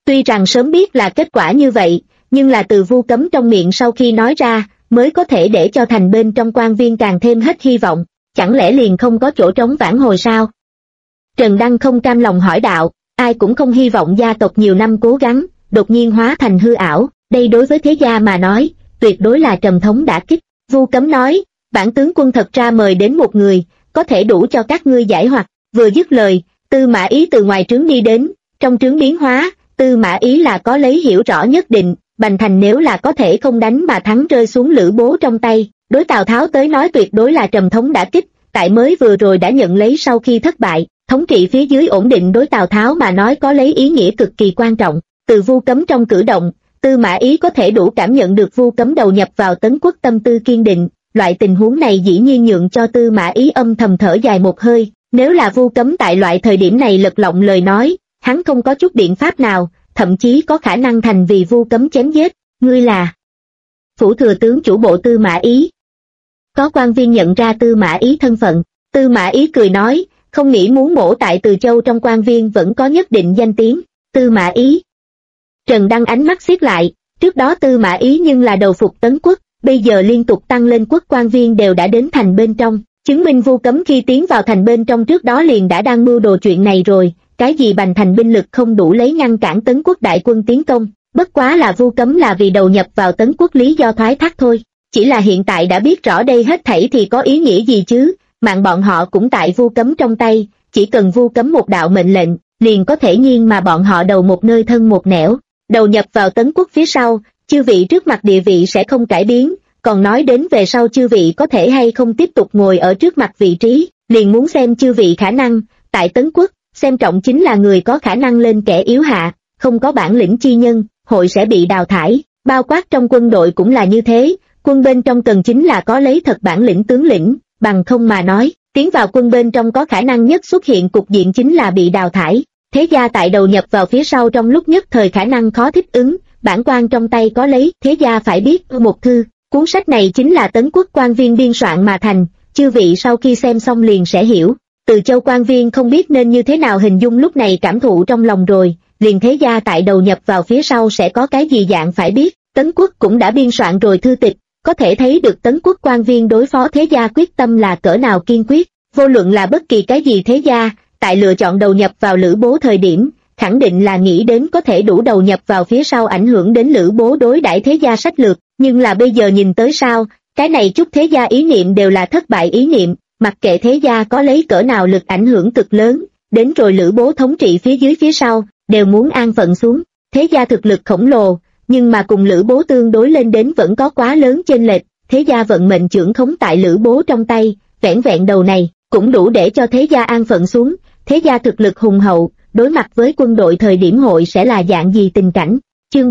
Tuy rằng sớm biết là kết quả như vậy, nhưng là từ Vu Cấm trong miệng sau khi nói ra, mới có thể để cho thành bên trong quan viên càng thêm hết hy vọng, chẳng lẽ liền không có chỗ trống vãn hồi sao? Trần Đăng không cam lòng hỏi đạo, ai cũng không hy vọng gia tộc nhiều năm cố gắng, đột nhiên hóa thành hư ảo, đây đối với thế gia mà nói, tuyệt đối là trầm thống đả kích. Vu Cấm nói, bản tướng quân thật ra mời đến một người, có thể đủ cho các ngươi giải hoặc. Vừa dứt lời, Tư Mã Ý từ ngoài trướng đi đến, trong trướng biến hóa, Tư Mã Ý là có lấy hiểu rõ nhất định, Bành Thành nếu là có thể không đánh mà thắng rơi xuống Lữ Bố trong tay, đối Tào Tháo tới nói tuyệt đối là trầm thống đả kích, tại mới vừa rồi đã nhận lấy sau khi thất bại, thống trị phía dưới ổn định đối Tào Tháo mà nói có lấy ý nghĩa cực kỳ quan trọng. Từ Vu Cấm trong cử động, Tư Mã Ý có thể đủ cảm nhận được Vu Cấm đầu nhập vào Tấn Quốc tâm tư kiên định, loại tình huống này dĩ nhiên nhượng cho Tư Mã Ý âm thầm thở dài một hơi, nếu là Vu Cấm tại loại thời điểm này lật lọng lời nói, hắn không có chút biện pháp nào, thậm chí có khả năng thành vì Vu Cấm chém giết. Ngươi là phủ thừa tướng chủ bộ Tư Mã Ý. Có quan viên nhận ra Tư Mã Ý thân phận, Tư Mã Ý cười nói, không nghĩ muốn mổ tại Từ Châu trong quan viên vẫn có nhất định danh tiếng. Tư Mã Ý. Trần Đăng ánh mắt xiết lại, trước đó Tư Mã Ý nhưng là đầu phục Tấn Quốc, bây giờ liên tục tăng lên quốc quan viên đều đã đến thành bên trong, chứng minh Vu Cấm khi tiến vào thành bên trong trước đó liền đã đang mưu đồ chuyện này rồi, cái gì Bành Thành binh lực không đủ lấy ngăn cản Tấn Quốc đại quân tiến công, bất quá là Vu Cấm là vì đầu nhập vào Tấn Quốc lý do thoái thác thôi, chỉ là hiện tại đã biết rõ đây hết thảy thì có ý nghĩa gì chứ, mạng bọn họ cũng tại Vu Cấm trong tay, chỉ cần Vu Cấm một đạo mệnh lệnh, liền có thể nhiên mà bọn họ đầu một nơi thân một nẻo, đầu nhập vào Tấn Quốc phía sau, chư vị trước mặt địa vị sẽ không cải biến, còn nói đến về sau chư vị có thể hay không tiếp tục ngồi ở trước mặt vị trí, liền muốn xem chư vị khả năng, tại Tấn Quốc, xem trọng chính là người có khả năng lên kẻ yếu hạ, không có bản lĩnh chi nhân, hội sẽ bị đào thải, bao quát trong quân đội cũng là như thế, quân bên trong cần chính là có lấy thật bản lĩnh tướng lĩnh, bằng không mà nói, tiến vào quân bên trong có khả năng nhất xuất hiện cục diện chính là bị đào thải, thế gia tại đầu nhập vào phía sau trong lúc nhất thời khả năng khó thích ứng, bản quan trong tay có lấy, thế gia phải biết một thư, cuốn sách này chính là Tấn Quốc quan viên biên soạn mà thành, chư vị sau khi xem xong liền sẽ hiểu. Từ Châu quan viên không biết nên như thế nào hình dung lúc này cảm thụ trong lòng rồi, liền thế gia tại đầu nhập vào phía sau sẽ có cái gì dạng phải biết, Tấn Quốc cũng đã biên soạn rồi thư tịch, có thể thấy được Tấn Quốc quan viên đối phó thế gia quyết tâm là cỡ nào kiên quyết, vô luận là bất kỳ cái gì thế gia, tại lựa chọn đầu nhập vào Lữ Bố thời điểm, khẳng định là nghĩ đến có thể đủ đầu nhập vào phía sau ảnh hưởng đến Lữ Bố đối đãi thế gia sách lược, nhưng là bây giờ nhìn tới sao, cái này chút thế gia ý niệm đều là thất bại ý niệm, mặc kệ thế gia có lấy cỡ nào lực ảnh hưởng cực lớn, đến rồi Lữ Bố thống trị phía dưới phía sau, đều muốn an phận xuống, thế gia thực lực khổng lồ, nhưng mà cùng Lữ Bố tương đối lên đến vẫn có quá lớn chênh lệch, thế gia vận mệnh trưởng khống tại Lữ Bố trong tay, vẻn vẹn đầu này, cũng đủ để cho thế gia an phận xuống, thế gia thực lực hùng hậu, đối mặt với quân đội thời điểm hội sẽ là dạng gì tình cảnh. Chương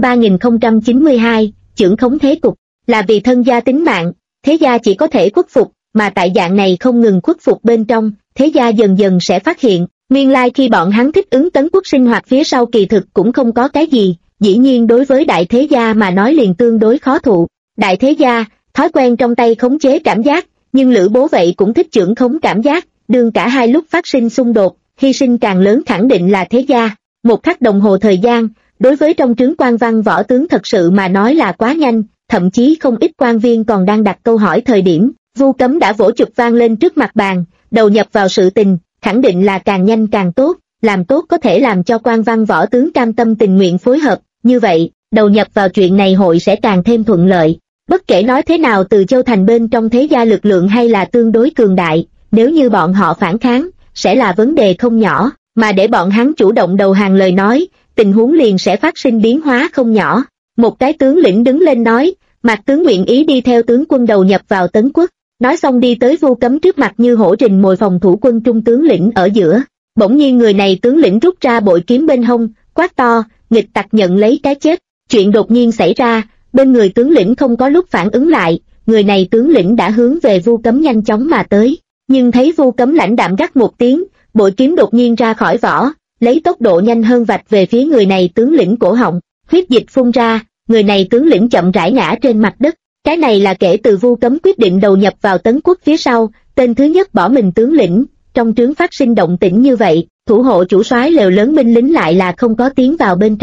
3092, trưởng khống thế cục, là vì thân gia tính mạng, thế gia chỉ có thể khuất phục, mà tại dạng này không ngừng khuất phục bên trong, thế gia dần dần sẽ phát hiện, nguyên lai khi bọn hắn thích ứng Tấn Quốc sinh hoạt phía sau kỳ thực cũng không có cái gì, dĩ nhiên đối với đại thế gia mà nói liền tương đối khó thụ. Đại thế gia, thói quen trong tay khống chế cảm giác, nhưng Lữ Bố vậy cũng thích trưởng khống cảm giác, đương cả hai lúc phát sinh xung đột, hy sinh càng lớn khẳng định là thế gia. Một khắc đồng hồ thời gian, đối với trong trướng quan văn võ tướng thật sự mà nói là quá nhanh, thậm chí không ít quan viên còn đang đặt câu hỏi thời điểm, Vu Cấm đã vỗ chụp vang lên trước mặt bàn, đầu nhập vào sự tình, khẳng định là càng nhanh càng tốt, làm tốt có thể làm cho quan văn võ tướng cam tâm tình nguyện phối hợp, như vậy, đầu nhập vào chuyện này hội sẽ càng thêm thuận lợi. Bất kể nói thế nào Từ Châu thành bên trong thế gia lực lượng hay là tương đối cường đại, nếu như bọn họ phản kháng, sẽ là vấn đề không nhỏ, mà để bọn hắn chủ động đầu hàng lời nói, tình huống liền sẽ phát sinh biến hóa không nhỏ. Một cái tướng lĩnh đứng lên nói, Mạc tướng nguyện ý đi theo tướng quân đầu nhập vào Tấn Quốc, nói xong đi tới Vu Cấm trước mặt như hổ rình mồi phòng thủ quân trung tướng lĩnh ở giữa. Bỗng nhiên người này tướng lĩnh rút ra bội kiếm bên hông, quát to, nghịch tặc nhận lấy cái chết. Chuyện đột nhiên xảy ra, bên người tướng lĩnh không có lúc phản ứng lại, người này tướng lĩnh đã hướng về Vu Cấm nhanh chóng mà tới. Nhưng thấy Vu Cấm lãnh đạm gắt một tiếng, bội kiếm đột nhiên ra khỏi vỏ, lấy tốc độ nhanh hơn vạch về phía người này tướng lĩnh cổ họng, huyết dịch phun ra, người này tướng lĩnh chậm rãi ngã trên mặt đất. Cái này là kể từ Vu Cấm quyết định đầu nhập vào Tấn Quốc phía sau, tên thứ nhất bỏ mình tướng lĩnh, trong trướng phát sinh động tĩnh như vậy, thủ hộ chủ soái lều lớn binh lính lại là không có tiến vào bên trong.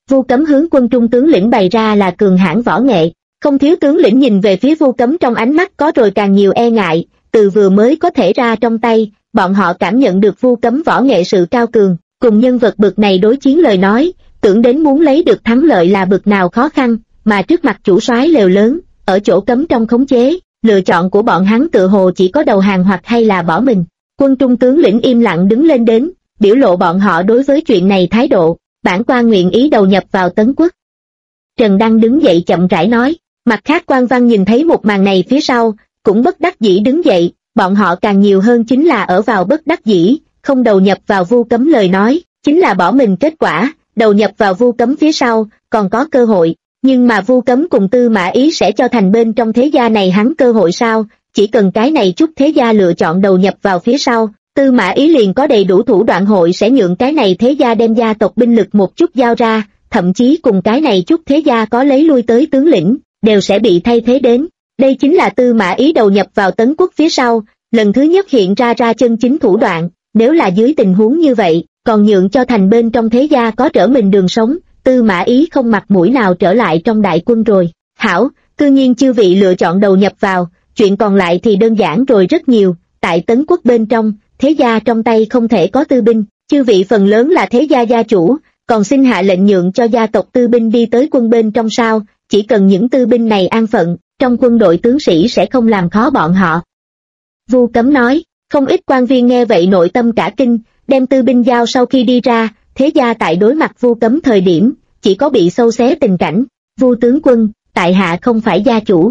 Vu Cấm hướng Quân Trung tướng lĩnh bày ra là cường hãn võ nghệ, không thiếu tướng lĩnh nhìn về phía Vu Cấm trong ánh mắt có rồi càng nhiều e ngại, từ vừa mới có thể ra trong tay, bọn họ cảm nhận được Vu Cấm võ nghệ sự cao cường, cùng nhân vật bực này đối chiến lời nói, tưởng đến muốn lấy được thắng lợi là bực nào khó khăn, mà trước mặt chủ soái lều lớn, ở chỗ cấm trong khống chế, lựa chọn của bọn hắn tự hồ chỉ có đầu hàng hoặc hay là bỏ mình. Quân Trung tướng lĩnh im lặng đứng lên đến, biểu lộ bọn họ đối với chuyện này thái độ, bản quan nguyện ý đầu nhập vào Tấn Quốc. Trần Đăng đứng dậy chậm rãi nói, mặt khác quan văn nhìn thấy một màn này phía sau, cũng bất đắc dĩ đứng dậy, bọn họ càng nhiều hơn chính là ở vào bất đắc dĩ, không đầu nhập vào Vu Cấm lời nói, chính là bỏ mình kết quả, đầu nhập vào Vu Cấm phía sau, còn có cơ hội, nhưng mà Vu Cấm cùng Tư Mã Ý sẽ cho thành bên trong thế gia này hắn cơ hội sao, chỉ cần cái này chút thế gia lựa chọn đầu nhập vào phía sau, Tư Mã Ý liền có đầy đủ thủ đoạn hội sẽ nhượng cái này thế gia đem gia tộc binh lực một chút giao ra, thậm chí cùng cái này chút thế gia có lấy lui tới tướng lĩnh, đều sẽ bị thay thế đến. Đây chính là Tư Mã Ý đầu nhập vào Tấn Quốc phía sau, lần thứ nhất hiện ra chân chính thủ đoạn, nếu là dưới tình huống như vậy, còn nhượng cho thành bên trong thế gia có trở mình đường sống, Tư Mã Ý không mặt mũi nào trở lại trong đại quân rồi. Hảo, cư nhiên chư vị lựa chọn đầu nhập vào, chuyện còn lại thì đơn giản rồi rất nhiều, tại Tấn Quốc bên trong, thế gia trong tay không thể có tư binh, chư vị phần lớn là thế gia gia chủ, còn xin hạ lệnh nhượng cho gia tộc tư binh đi tới quân bên trong sao, chỉ cần những tư binh này an phận, trong quân đội tướng sĩ sẽ không làm khó bọn họ. Vu Cấm nói, không ít quan viên nghe vậy nội tâm cả kinh, đem tư binh giao sau khi đi ra, thế gia tại đối mặt Vu Cấm thời điểm, chỉ có bị sâu xé tình cảnh, Vu tướng quân, tại hạ không phải gia chủ.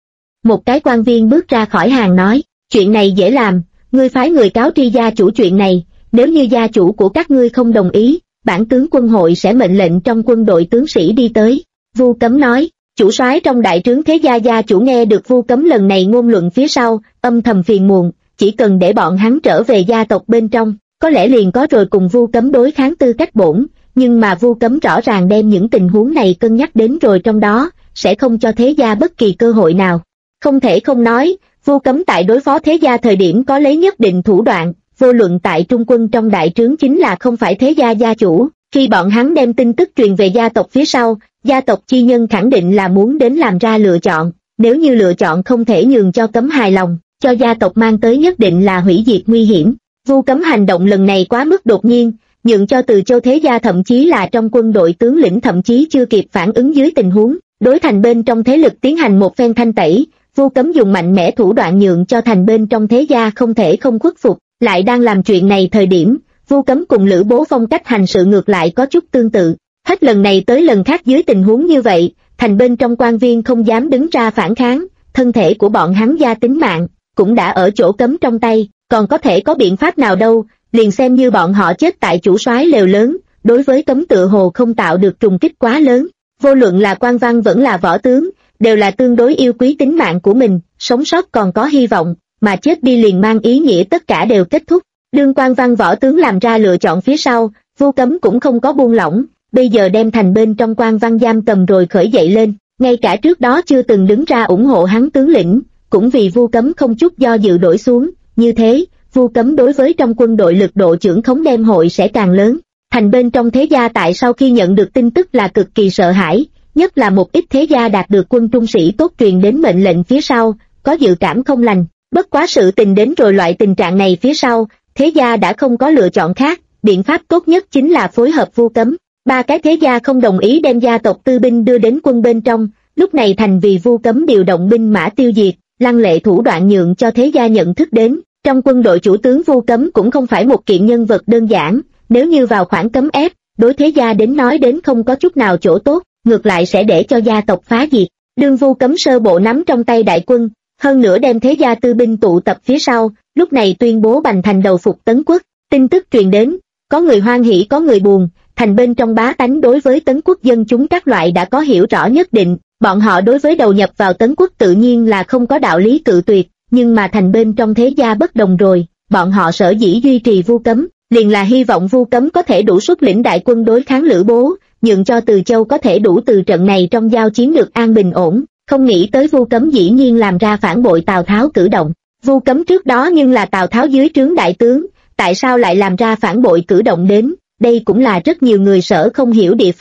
Một cái quan viên bước ra khỏi hàng nói, chuyện này dễ làm, ngươi phái người cáo tri gia chủ chuyện này, nếu như gia chủ của các ngươi không đồng ý, bản tướng quân hội sẽ mệnh lệnh trong quân đội tướng sĩ đi tới. Vu Cấm nói, chủ soái trong đại trướng thế gia gia chủ nghe được Vu Cấm lần này ngôn luận phía sau, âm thầm phiền muộn, chỉ cần để bọn hắn trở về gia tộc bên trong, có lẽ liền có rồi cùng Vu Cấm đối kháng tư cách bổn, nhưng mà Vu Cấm rõ ràng đem những tình huống này cân nhắc đến rồi trong đó, sẽ không cho thế gia bất kỳ cơ hội nào. Không thể không nói, Vu Cấm tại đối phó thế gia thời điểm có lấy nhất định thủ đoạn, vô luận tại trung quân trong đại trướng chính là không phải thế gia gia chủ, khi bọn hắn đem tin tức truyền về gia tộc phía sau, gia tộc chi nhân khẳng định là muốn đến làm ra lựa chọn, nếu như lựa chọn không thể nhường cho Cấm hài lòng, cho gia tộc mang tới nhất định là hủy diệt nguy hiểm. Vu Cấm hành động lần này quá mức đột nhiên, nhượng cho Từ Châu thế gia thậm chí là trong quân đội tướng lĩnh thậm chí chưa kịp phản ứng dưới tình huống, đối thành bên trong thế lực tiến hành một phen thanh tẩy, Vu Cấm dùng mạnh mẽ thủ đoạn nhượng cho thành bên trong thế gia không thể không khuất phục, lại đang làm chuyện này thời điểm, Vu Cấm cùng Lữ Bố phong cách hành sự ngược lại có chút tương tự, hết lần này tới lần khác dưới tình huống như vậy, thành bên trong quan viên không dám đứng ra phản kháng, thân thể của bọn hắn gia tính mạng, cũng đã ở chỗ Cấm trong tay, còn có thể có biện pháp nào đâu, liền xem như bọn họ chết tại chủ soái lều lớn, đối với Cấm tựa hồ không tạo được trùng kích quá lớn, vô luận là quan văn vẫn là võ tướng, đều là tương đối yêu quý tính mạng của mình, sống sót còn có hy vọng, mà chết đi liền mang ý nghĩa tất cả đều kết thúc. Đương quan văn võ tướng làm ra lựa chọn phía sau, Vu Cấm cũng không có buông lỏng, bây giờ đem thành bên trong quan văn giam cầm rồi khởi dậy lên, ngay cả trước đó chưa từng đứng ra ủng hộ hắn tướng lĩnh, cũng vì Vu Cấm không chút do dự đổi xuống, như thế, Vu Cấm đối với trong quân đội lực độ trưởng khống đem hội sẽ càng lớn. Thành bên trong thế gia tại sau khi nhận được tin tức là cực kỳ sợ hãi, nhất là một ít thế gia đạt được quân trung sĩ tốt truyền đến mệnh lệnh phía sau, có dự cảm không lành, bất quá sự tình đến rồi loại tình trạng này phía sau, thế gia đã không có lựa chọn khác, biện pháp tốt nhất chính là phối hợp Vu Cấm. Ba cái thế gia không đồng ý đem gia tộc tư binh đưa đến quân bên trong, lúc này thành vì Vu Cấm điều động binh mã tiêu diệt, lăng lệ thủ đoạn nhượng cho thế gia nhận thức đến, trong quân đội chủ tướng Vu Cấm cũng không phải một kiện nhân vật đơn giản, nếu như vào khoảng cấm ép, đối thế gia đến nói đến không có chút nào chỗ tốt, ngược lại sẽ để cho gia tộc phá diệt. Đương Vu Cấm sơ bộ nắm trong tay đại quân, hơn nữa đem thế gia tư binh tụ tập phía sau, lúc này tuyên bố bành thành đầu phục Tấn Quốc, tin tức truyền đến, có người hoan hỉ có người buồn, thành bên trong bá tánh đối với Tấn Quốc dân chúng các loại đã có hiểu rõ nhất định, bọn họ đối với đầu nhập vào Tấn Quốc tự nhiên là không có đạo lý cự tuyệt, nhưng mà thành bên trong thế gia bất đồng rồi, bọn họ sở dĩ duy trì Vu Cấm, liền là hy vọng Vu Cấm có thể đủ xuất lĩnh đại quân đối kháng Lữ Bố, nhượng cho Từ Châu có thể đủ từ trận này trong giao chiến được an bình ổn, không nghĩ tới Vu Cấm dĩ nhiên làm ra phản bội Tào Tháo cử động. Vu Cấm trước đó nhưng là Tào Tháo dưới trướng đại tướng, tại sao lại làm ra phản bội cử động đến, đây cũng là rất nhiều người sở không hiểu địa phương.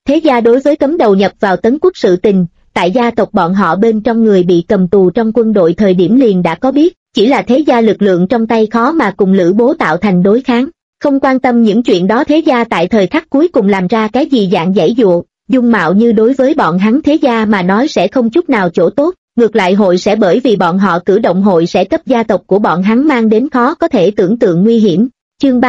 Thế gia đối với cấm đầu nhập vào Tấn Quốc sự tình, tại gia tộc bọn họ bên trong người bị cầm tù trong quân đội thời điểm liền đã có biết, chỉ là thế gia lực lượng trong tay khó mà cùng Lữ Bố tạo thành đối kháng. Không quan tâm những chuyện đó, thế gia tại thời khắc cuối cùng làm ra cái gì dạng giãy dụa, dung mạo như đối với bọn hắn thế gia mà nói sẽ không chút nào chỗ tốt, ngược lại hội sẽ bởi vì bọn họ cử động hội sẽ cấp gia tộc của bọn hắn mang đến khó có thể tưởng tượng nguy hiểm. Chương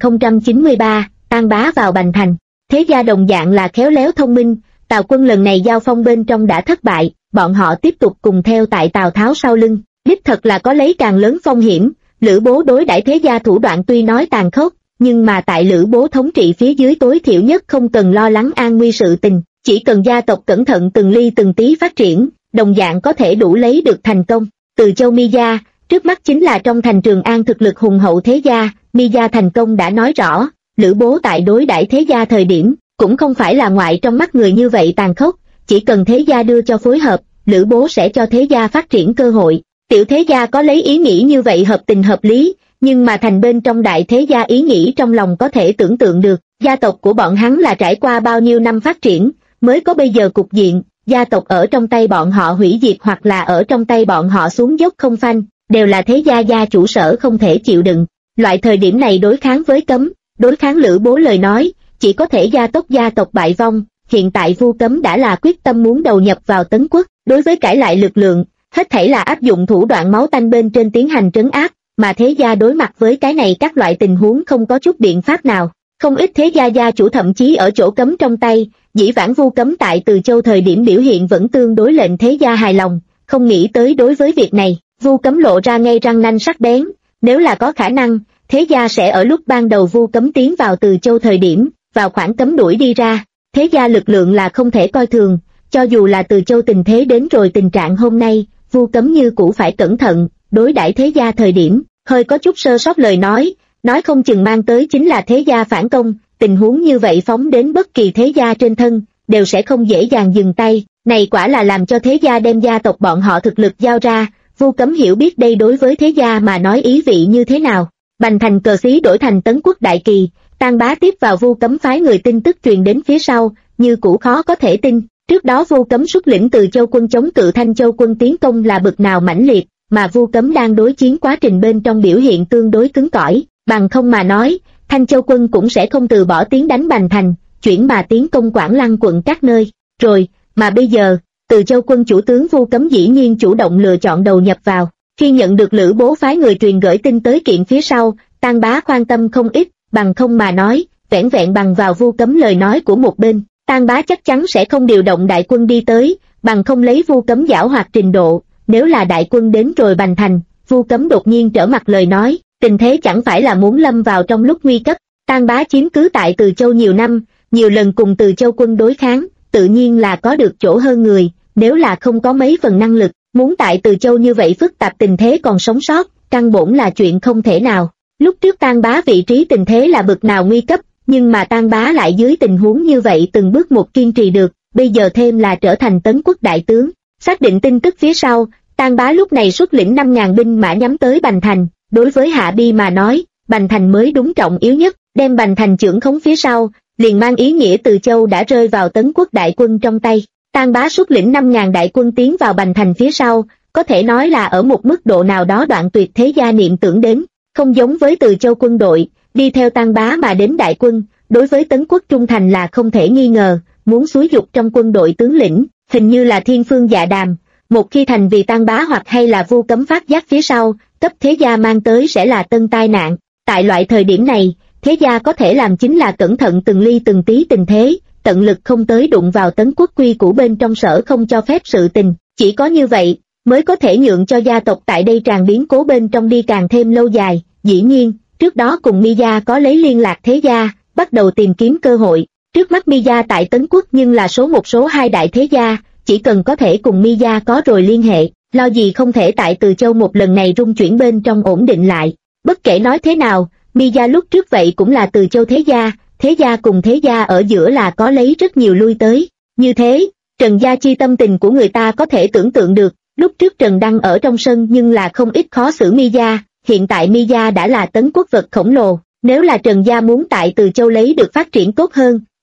3093, Tang Bá vào Bành Thành. Thế gia đồng dạng là khéo léo thông minh, Tào quân lần này giao phong bên trong đã thất bại, bọn họ tiếp tục cùng theo tại Tào Tháo sau lưng, đích thật là có lấy càng lớn phong hiểm. Lữ Bố đối đãi thế gia thủ đoạn tuy nói tàn khốc, nhưng mà tại Lữ Bố thống trị phía dưới tối thiểu nhất không cần lo lắng an nguy sự tình, chỉ cần gia tộc cẩn thận từng ly từng tí phát triển, đồng dạng có thể đủ lấy được thành công. Từ Châu Mi gia, trước mắt chính là trong thành Trường An thực lực hùng hậu thế gia, Mi gia thành công đã nói rõ, Lữ Bố tại đối đãi thế gia thời điểm, cũng không phải là ngoại trong mắt người như vậy tàn khốc, chỉ cần thế gia đưa cho phối hợp, Lữ Bố sẽ cho thế gia phát triển cơ hội. Tiểu thế gia có lấy ý nghĩ như vậy hợp tình hợp lý, nhưng mà thành bên trong đại thế gia ý nghĩ trong lòng có thể tưởng tượng được, gia tộc của bọn hắn là trải qua bao nhiêu năm phát triển, mới có bây giờ cục diện, gia tộc ở trong tay bọn họ hủy diệt hoặc là ở trong tay bọn họ xuống dốc không phanh, đều là thế gia gia chủ sở không thể chịu đựng. Loại thời điểm này đối kháng với cấm, đối kháng Lữ Bố lời nói, chỉ có thể gia tộc bại vong. Hiện tại Vu Cấm đã là quyết tâm muốn đầu nhập vào Tấn Quốc, đối với cải lại lực lượng, hết thảy là áp dụng thủ đoạn máu tanh bên trên tiến hành trấn áp, mà thế gia đối mặt với cái này các loại tình huống không có chút biện pháp nào. Không ít thế gia gia chủ thậm chí ở chỗ cấm trong tay, dĩ vãng Vu Cấm tại Từ Châu thời điểm biểu hiện vẫn tương đối lệnh thế gia hài lòng, không nghĩ tới đối với việc này, Vu Cấm lộ ra ngay răng nanh sắc bén, nếu là có khả năng, thế gia sẽ ở lúc ban đầu Vu Cấm tiến vào Từ Châu thời điểm, vào khoảng cấm đuổi đi ra. Thế gia lực lượng là không thể coi thường, cho dù là Từ Châu tình thế đến rồi tình trạng hôm nay, Vu Cấm như cũ phải cẩn thận, đối đãi thế gia thời điểm, hơi có chút sơ sót lời nói không chừng mang tới chính là thế gia phản công, tình huống như vậy phóng đến bất kỳ thế gia trên thân, đều sẽ không dễ dàng dừng tay, này quả là làm cho thế gia đem gia tộc bọn họ thực lực giao ra. Vu Cấm hiểu biết đây đối với thế gia mà nói ý vị như thế nào. Bành Thành cờ xí đổi thành Tấn Quốc đại kỳ, Tang Bá tiếp vào Vu Cấm phái người tin tức truyền đến phía sau, như cũ khó có thể tin. Trước đó Vu Cấm xuất lĩnh Từ Châu quân chống cự Thanh Châu quân tiến công là bực nào mãnh liệt, mà Vu Cấm đang đối chiến quá trình bên trong biểu hiện tương đối cứng cỏi, bằng không mà nói, Thanh Châu quân cũng sẽ không từ bỏ tiến đánh Bành Thành, chuyển mà tiến công Quảng Lăng quận các nơi. Rồi, mà bây giờ, Từ Châu quân chủ tướng Vu Cấm dĩ nhiên chủ động lựa chọn đầu nhập vào. Khi nhận được Lữ Bố phái người truyền gửi tin tới kiện phía sau, Tang Bá khoan tâm không ít, bằng không mà nói, vẻn vẹn bằng vào Vu Cấm lời nói của một bên, Tang Bá chắc chắn sẽ không điều động đại quân đi tới, bằng không lấy Vu Cấm giảo hoạt trình độ, nếu là đại quân đến rồi Bành Thành, Vu Cấm đột nhiên trở mặt lời nói, tình thế chẳng phải là muốn lâm vào trong lúc nguy cấp. Tang Bá chiếm cứ tại Từ Châu nhiều năm, nhiều lần cùng Từ Châu quân đối kháng, tự nhiên là có được chỗ hơn người, nếu là không có mấy phần năng lực, muốn tại Từ Châu như vậy phức tạp tình thế còn sống sót, căn bổn là chuyện không thể nào. Lúc trước Tang Bá vị trí tình thế là bực nào nguy cấp, nhưng mà Tang Bá lại dưới tình huống như vậy từng bước một kiên trì được, bây giờ thêm là trở thành Tấn Quốc đại tướng. Xác định tin tức phía sau, Tang Bá lúc này xuất lĩnh 5.000 binh mã nhắm tới Bành Thành, đối với Hạ Bi mà nói, Bành Thành mới đúng trọng yếu nhất, đem Bành Thành chưởng khống phía sau, liền mang ý nghĩa Từ Châu đã rơi vào Tấn Quốc đại quân trong tay. Tang Bá xuất lĩnh 5.000 đại quân tiến vào Bành Thành phía sau, có thể nói là ở một mức độ nào đó đoạn tuyệt thế gia niệm tưởng đến, không giống với Từ Châu quân đội, đi theo Tang Bá mà đến đại quân, đối với Tấn Quốc trung thành là không thể nghi ngờ, muốn xúi dục trong quân đội tướng lĩnh, hình như là Thiên Phương Dạ Đàm, một khi thành vì Tang Bá hoặc hay là Vu Cấm phát giác phía sau, cấp thế gia mang tới sẽ là tân tai nạn. Tại loại thời điểm này, thế gia có thể làm chính là cẩn thận từng ly từng tí tình thế, tận lực không tới đụng vào Tấn Quốc quy củ bên trong sở không cho phép sự tình, chỉ có như vậy mới có thể nhượng cho gia tộc tại đây tràn biến cố bên trong đi càng thêm lâu dài. Dĩ nhiên, trước đó cùng Mi gia có lấy liên lạc thế gia, bắt đầu tìm kiếm cơ hội. Trước mắt Mi gia tại Tấn Quốc nhưng là số một số hai đại thế gia, chỉ cần có thể cùng Mi gia có rồi liên hệ, lo gì không thể tại Từ Châu một lần này rung chuyển bên trong ổn định lại. Bất kể nói thế nào, Mi gia lúc trước vậy cũng là Từ Châu thế gia cùng thế gia ở giữa là có lấy rất nhiều lui tới. Như thế, Trần Gia Chi tâm tình của người ta có thể tưởng tượng được, lúc trước Trần Đăng ở trong sân nhưng là không ít khó xử Mi gia, hiện tại Mi gia đã là Tấn Quốc vật khổng lồ, nếu là Trần Gia muốn tại Từ Châu lấy được phát triển tốt hơn,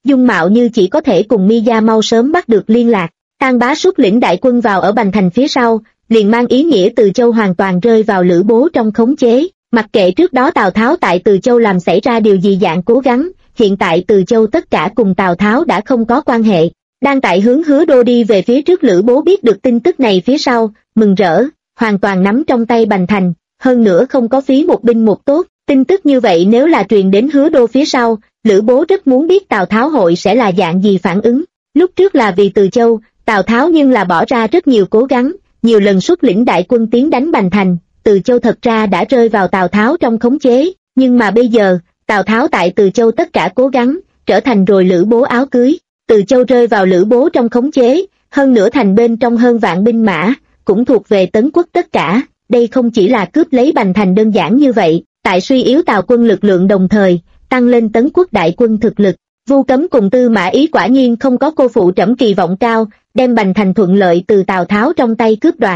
dung mạo như chỉ có thể cùng Mi Gia mau sớm bắt được liên lạc. An Bá xuất lĩnh đại quân vào ở Bành Thành phía sau, liền mang ý nghĩa Từ Châu hoàn toàn rơi vào Lữ Bố trong khống chế. Mặc kệ trước đó Tào Tháo tại Từ Châu làm xảy ra điều gì dạng cố gắng, hiện tại Từ Châu tất cả cùng Tào Tháo đã không có quan hệ. Đang tại hướng Hứa Đô đi về phía trước, Lữ Bố biết được tin tức này phía sau, mừng rỡ, hoàn toàn nắm trong tay Bành Thành, hơn nữa không có phí một binh một tốt. Tin tức như vậy nếu là truyền đến Hứa Đô phía sau, Lữ Bố rất muốn biết Tào Tháo hội sẽ là dạng gì phản ứng. Lúc trước là vì Từ Châu, Tào Tháo nhưng là bỏ ra rất nhiều cố gắng, nhiều lần xuất lĩnh đại quân tiến đánh Bành Thành. Từ Châu thật ra đã rơi vào Tào Tháo trong khống chế, nhưng mà bây giờ, Tào Tháo tại Từ Châu tất cả cố gắng, trở thành rồi Lữ Bố áo cưới. Từ Châu rơi vào Lữ Bố trong khống chế, hơn nữa thành bên trong hơn vạn binh mã, cũng thuộc về Tấn Quốc tất cả. Đây không chỉ là cướp lấy Bành Thành đơn giản như vậy, tại suy yếu Tào quân lực lượng đồng thời, tăng lên Tấn Quốc đại quân thực lực. Vu Cấm cùng Tư Mã Ý quả nhiên không có cô phụ trẫm kỳ vọng cao, đem Bành Thành thuận lợi từ Tào Tháo trong tay cướp đoạt.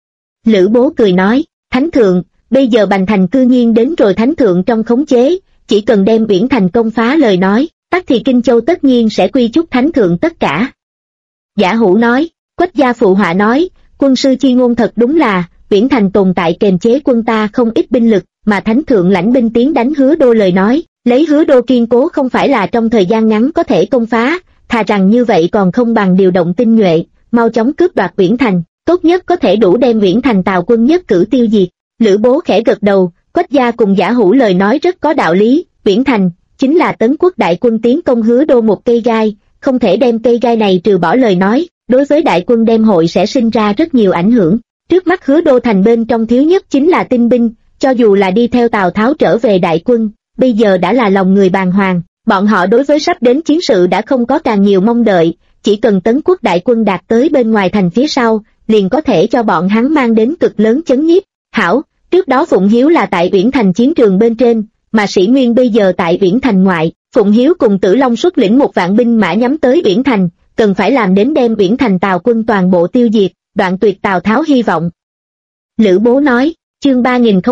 Lữ Bố cười nói, Thánh Thượng, bây giờ Bành Thành cư nhiên đến rồi Thánh Thượng trong khống chế, chỉ cần đem Uyển Thành công phá lời nói, tắc thì Kinh Châu tất nhiên sẽ quy chúc Thánh Thượng tất cả. Giả Hữu nói, Quách gia phụ họa nói, quân sư chi ngôn thật đúng là, Uyển Thành tồn tại kềm chế quân ta không ít binh lực, mà Thánh Thượng lãnh binh tiến đánh Hứa Đô lời nói, lấy Hứa Đô kiên cố không phải là trong thời gian ngắn có thể công phá, thà rằng như vậy còn không bằng điều động tinh nhuệ, mau chóng cướp đoạt Uyển Thành, tốt nhất có thể đủ đem Uyển Thành Tào quân nhất cử tiêu diệt. Lữ Bố khẽ gật đầu, Quách gia cùng Giả Hữu lời nói rất có đạo lý, Uyển Thành chính là Tấn Quốc đại quân tiến công Hứa Đô một cây gai, không thể đem cây gai này trừ bỏ lời nói, đối với đại quân đem hội sẽ sinh ra rất nhiều ảnh hưởng. Trước mắt Hứa Đô thành bên trong thiếu nhất chính là tinh binh, cho dù là đi theo Tào Tháo trở về đại quân, bây giờ đã là lòng người bàng hoàng, bọn họ đối với sắp đến chiến sự đã không có càng nhiều mong đợi, chỉ cần Tấn Quốc đại quân đạt tới bên ngoài thành phía sau, liền có thể cho bọn hắn mang đến cực lớn chấn nhiếp. Hảo, trước đó Phụng Hiếu là tại Uyển Thành chiến trường bên trên, mà Sĩ Nguyên bây giờ tại Uyển Thành ngoại, Phụng Hiếu cùng Tử Long xuất lĩnh một vạn binh mã nhắm tới Uyển Thành, cần phải làm đến đem Uyển Thành Tào quân toàn bộ tiêu diệt, đoạn tuyệt Tào Tháo hy vọng. Lữ Bố nói, chương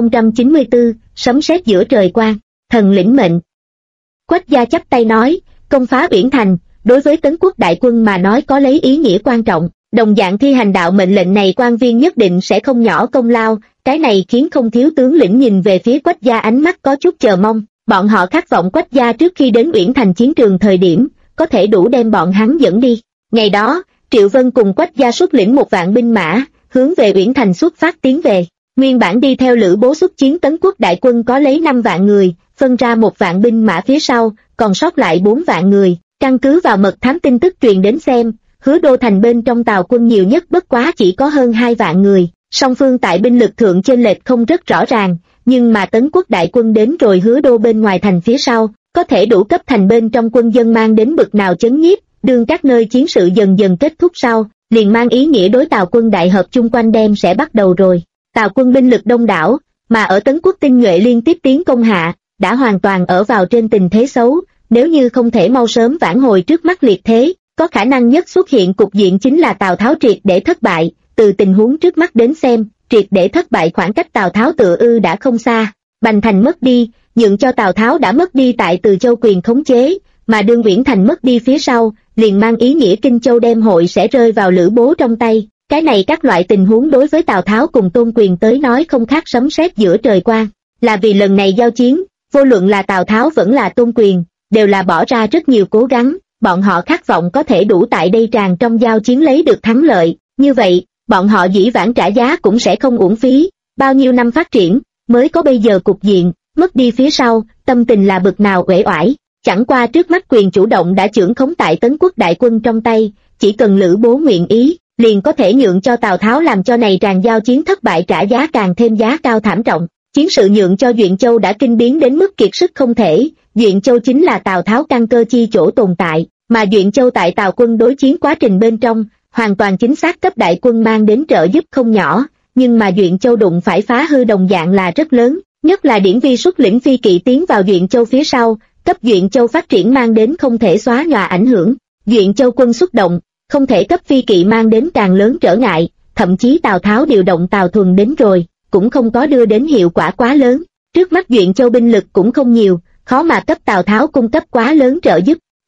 3094, sấm sét giữa trời quang, thần lĩnh mệnh. Quách gia chắp tay nói, công phá Uyển Thành, đối với Tấn Quốc đại quân mà nói có lấy ý nghĩa quan trọng, đồng dạng thi hành đạo mệnh lệnh này quan viên nhất định sẽ không nhỏ công lao, cái này khiến không thiếu tướng lĩnh nhìn về phía Quách gia ánh mắt có chút chờ mong, bọn họ khát vọng Quách gia trước khi đến Uyển Thành chiến trường thời điểm, có thể đủ đem bọn hắn dẫn đi. Ngày đó, Triệu Vân cùng Quách gia xuất lĩnh một vạn binh mã, hướng về Uyển Thành xuất phát tiến về. Nguyên bản đi theo Lữ Bố xuất chiến Tấn Quốc đại quân có lấy 5 vạn người, phân ra một vạn binh mã phía sau, còn sót lại 4 vạn người, căn cứ vào mật thám tin tức truyền đến xem, Hứa Đô thành bên trong Tào quân nhiều nhất bất quá chỉ có hơn 2 vạn người, song phương tại binh lực thượng chênh lệch không rất rõ ràng, nhưng mà Tấn Quốc đại quân đến rồi Hứa Đô bên ngoài thành phía sau, có thể đủ cấp thành bên trong quân dân mang đến bực nào chấn nhiếp, đương các nơi chiến sự dần dần kết thúc sau, liền mang ý nghĩa đối Tào quân đại hợp chung quanh đem sẽ bắt đầu rồi. Tào quân binh lực đông đảo, mà ở Tấn Quốc tinh nhuệ liên tiếp tiến công hạ, đã hoàn toàn ở vào trên tình thế xấu, nếu như không thể mau sớm vãn hồi trước mắt liệt thế, có khả năng nhất xuất hiện cục diện chính là Tào Tháo triệt để thất bại. Từ tình huống trước mắt đến xem, triệt để thất bại khoảng cách Tào Tháo tựa ư đã không xa, Bành Thành mất đi, nhượng cho Tào Tháo đã mất đi tại Từ Châu quyền khống chế, mà đương Uyển Thành mất đi phía sau, liền mang ý nghĩa Kinh Châu đem hội sẽ rơi vào Lữ Bố trong tay. Cái này các loại tình huống đối với Tào Tháo cùng Tôn Quyền tới nói không khác sấm sét giữa trời quang, là vì lần này giao chiến, vô luận là Tào Tháo vẫn là Tôn Quyền, đều là bỏ ra rất nhiều cố gắng, bọn họ khát vọng có thể đủ tại đây tràn trong giao chiến lấy được thắng lợi, như vậy, bọn họ dĩ vãng trả giá cũng sẽ không uổng phí, bao nhiêu năm phát triển, mới có bây giờ cục diện, mất đi phía sau, tâm tình là bực nào uể oải, chẳng qua trước mắt quyền chủ động đã chưởng khống tại Tấn Quốc đại quân trong tay, chỉ cần Lữ Bố nguyện ý, liền có thể nhượng cho Tào Tháo làm cho này tràn giao chiến thất bại trả giá càng thêm giá cao thảm trọng. Chiến sự nhượng cho Duyện Châu đã kinh biến đến mức kiệt sức không thể, Duyện Châu chính là Tào Tháo căn cơ chi chỗ tồn tại, mà Duyện Châu tại Tào quân đối chiến quá trình bên trong, hoàn toàn chính xác cấp đại quân mang đến trợ giúp không nhỏ, nhưng mà Duyện Châu đụng phải phá hư đồng dạng là rất lớn, nhất là Điển Vi xuất lĩnh phi kỵ tiến vào Duyện Châu phía sau, cấp Duyện Châu phát triển mang đến không thể xóa nhòa ảnh hưởng. Duyện Châu quân xuất động, không thể cấp phi kỵ mang đến càng lớn trở ngại, thậm chí Tào Tháo điều động Tào Thuần đến rồi, cũng không có đưa đến hiệu quả quá lớn. Trước mắt Duyện Châu binh lực cũng không nhiều, khó mà cấp Tào Tháo cung cấp quá lớn trợ giúp.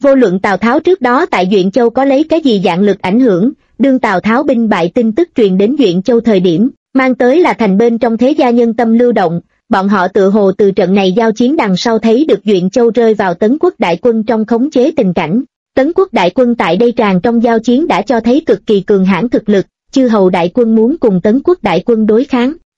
Vô luận Tào Tháo trước đó tại Duyện Châu có lấy cái gì dạng lực ảnh hưởng, đương Tào Tháo binh bại tin tức truyền đến Duyện Châu thời điểm, mang tới là thành bên trong thế gia nhân tâm lưu động, bọn họ tự hồ từ trận này giao chiến đằng sau thấy được Duyện Châu rơi vào Tấn quốc đại quân trong khống chế tình cảnh. Tấn quốc đại quân tại đây tràn trong giao chiến đã cho thấy cực kỳ cường hãn thực lực, chư hầu đại quân muốn cùng Tấn quốc đại quân đối kháng,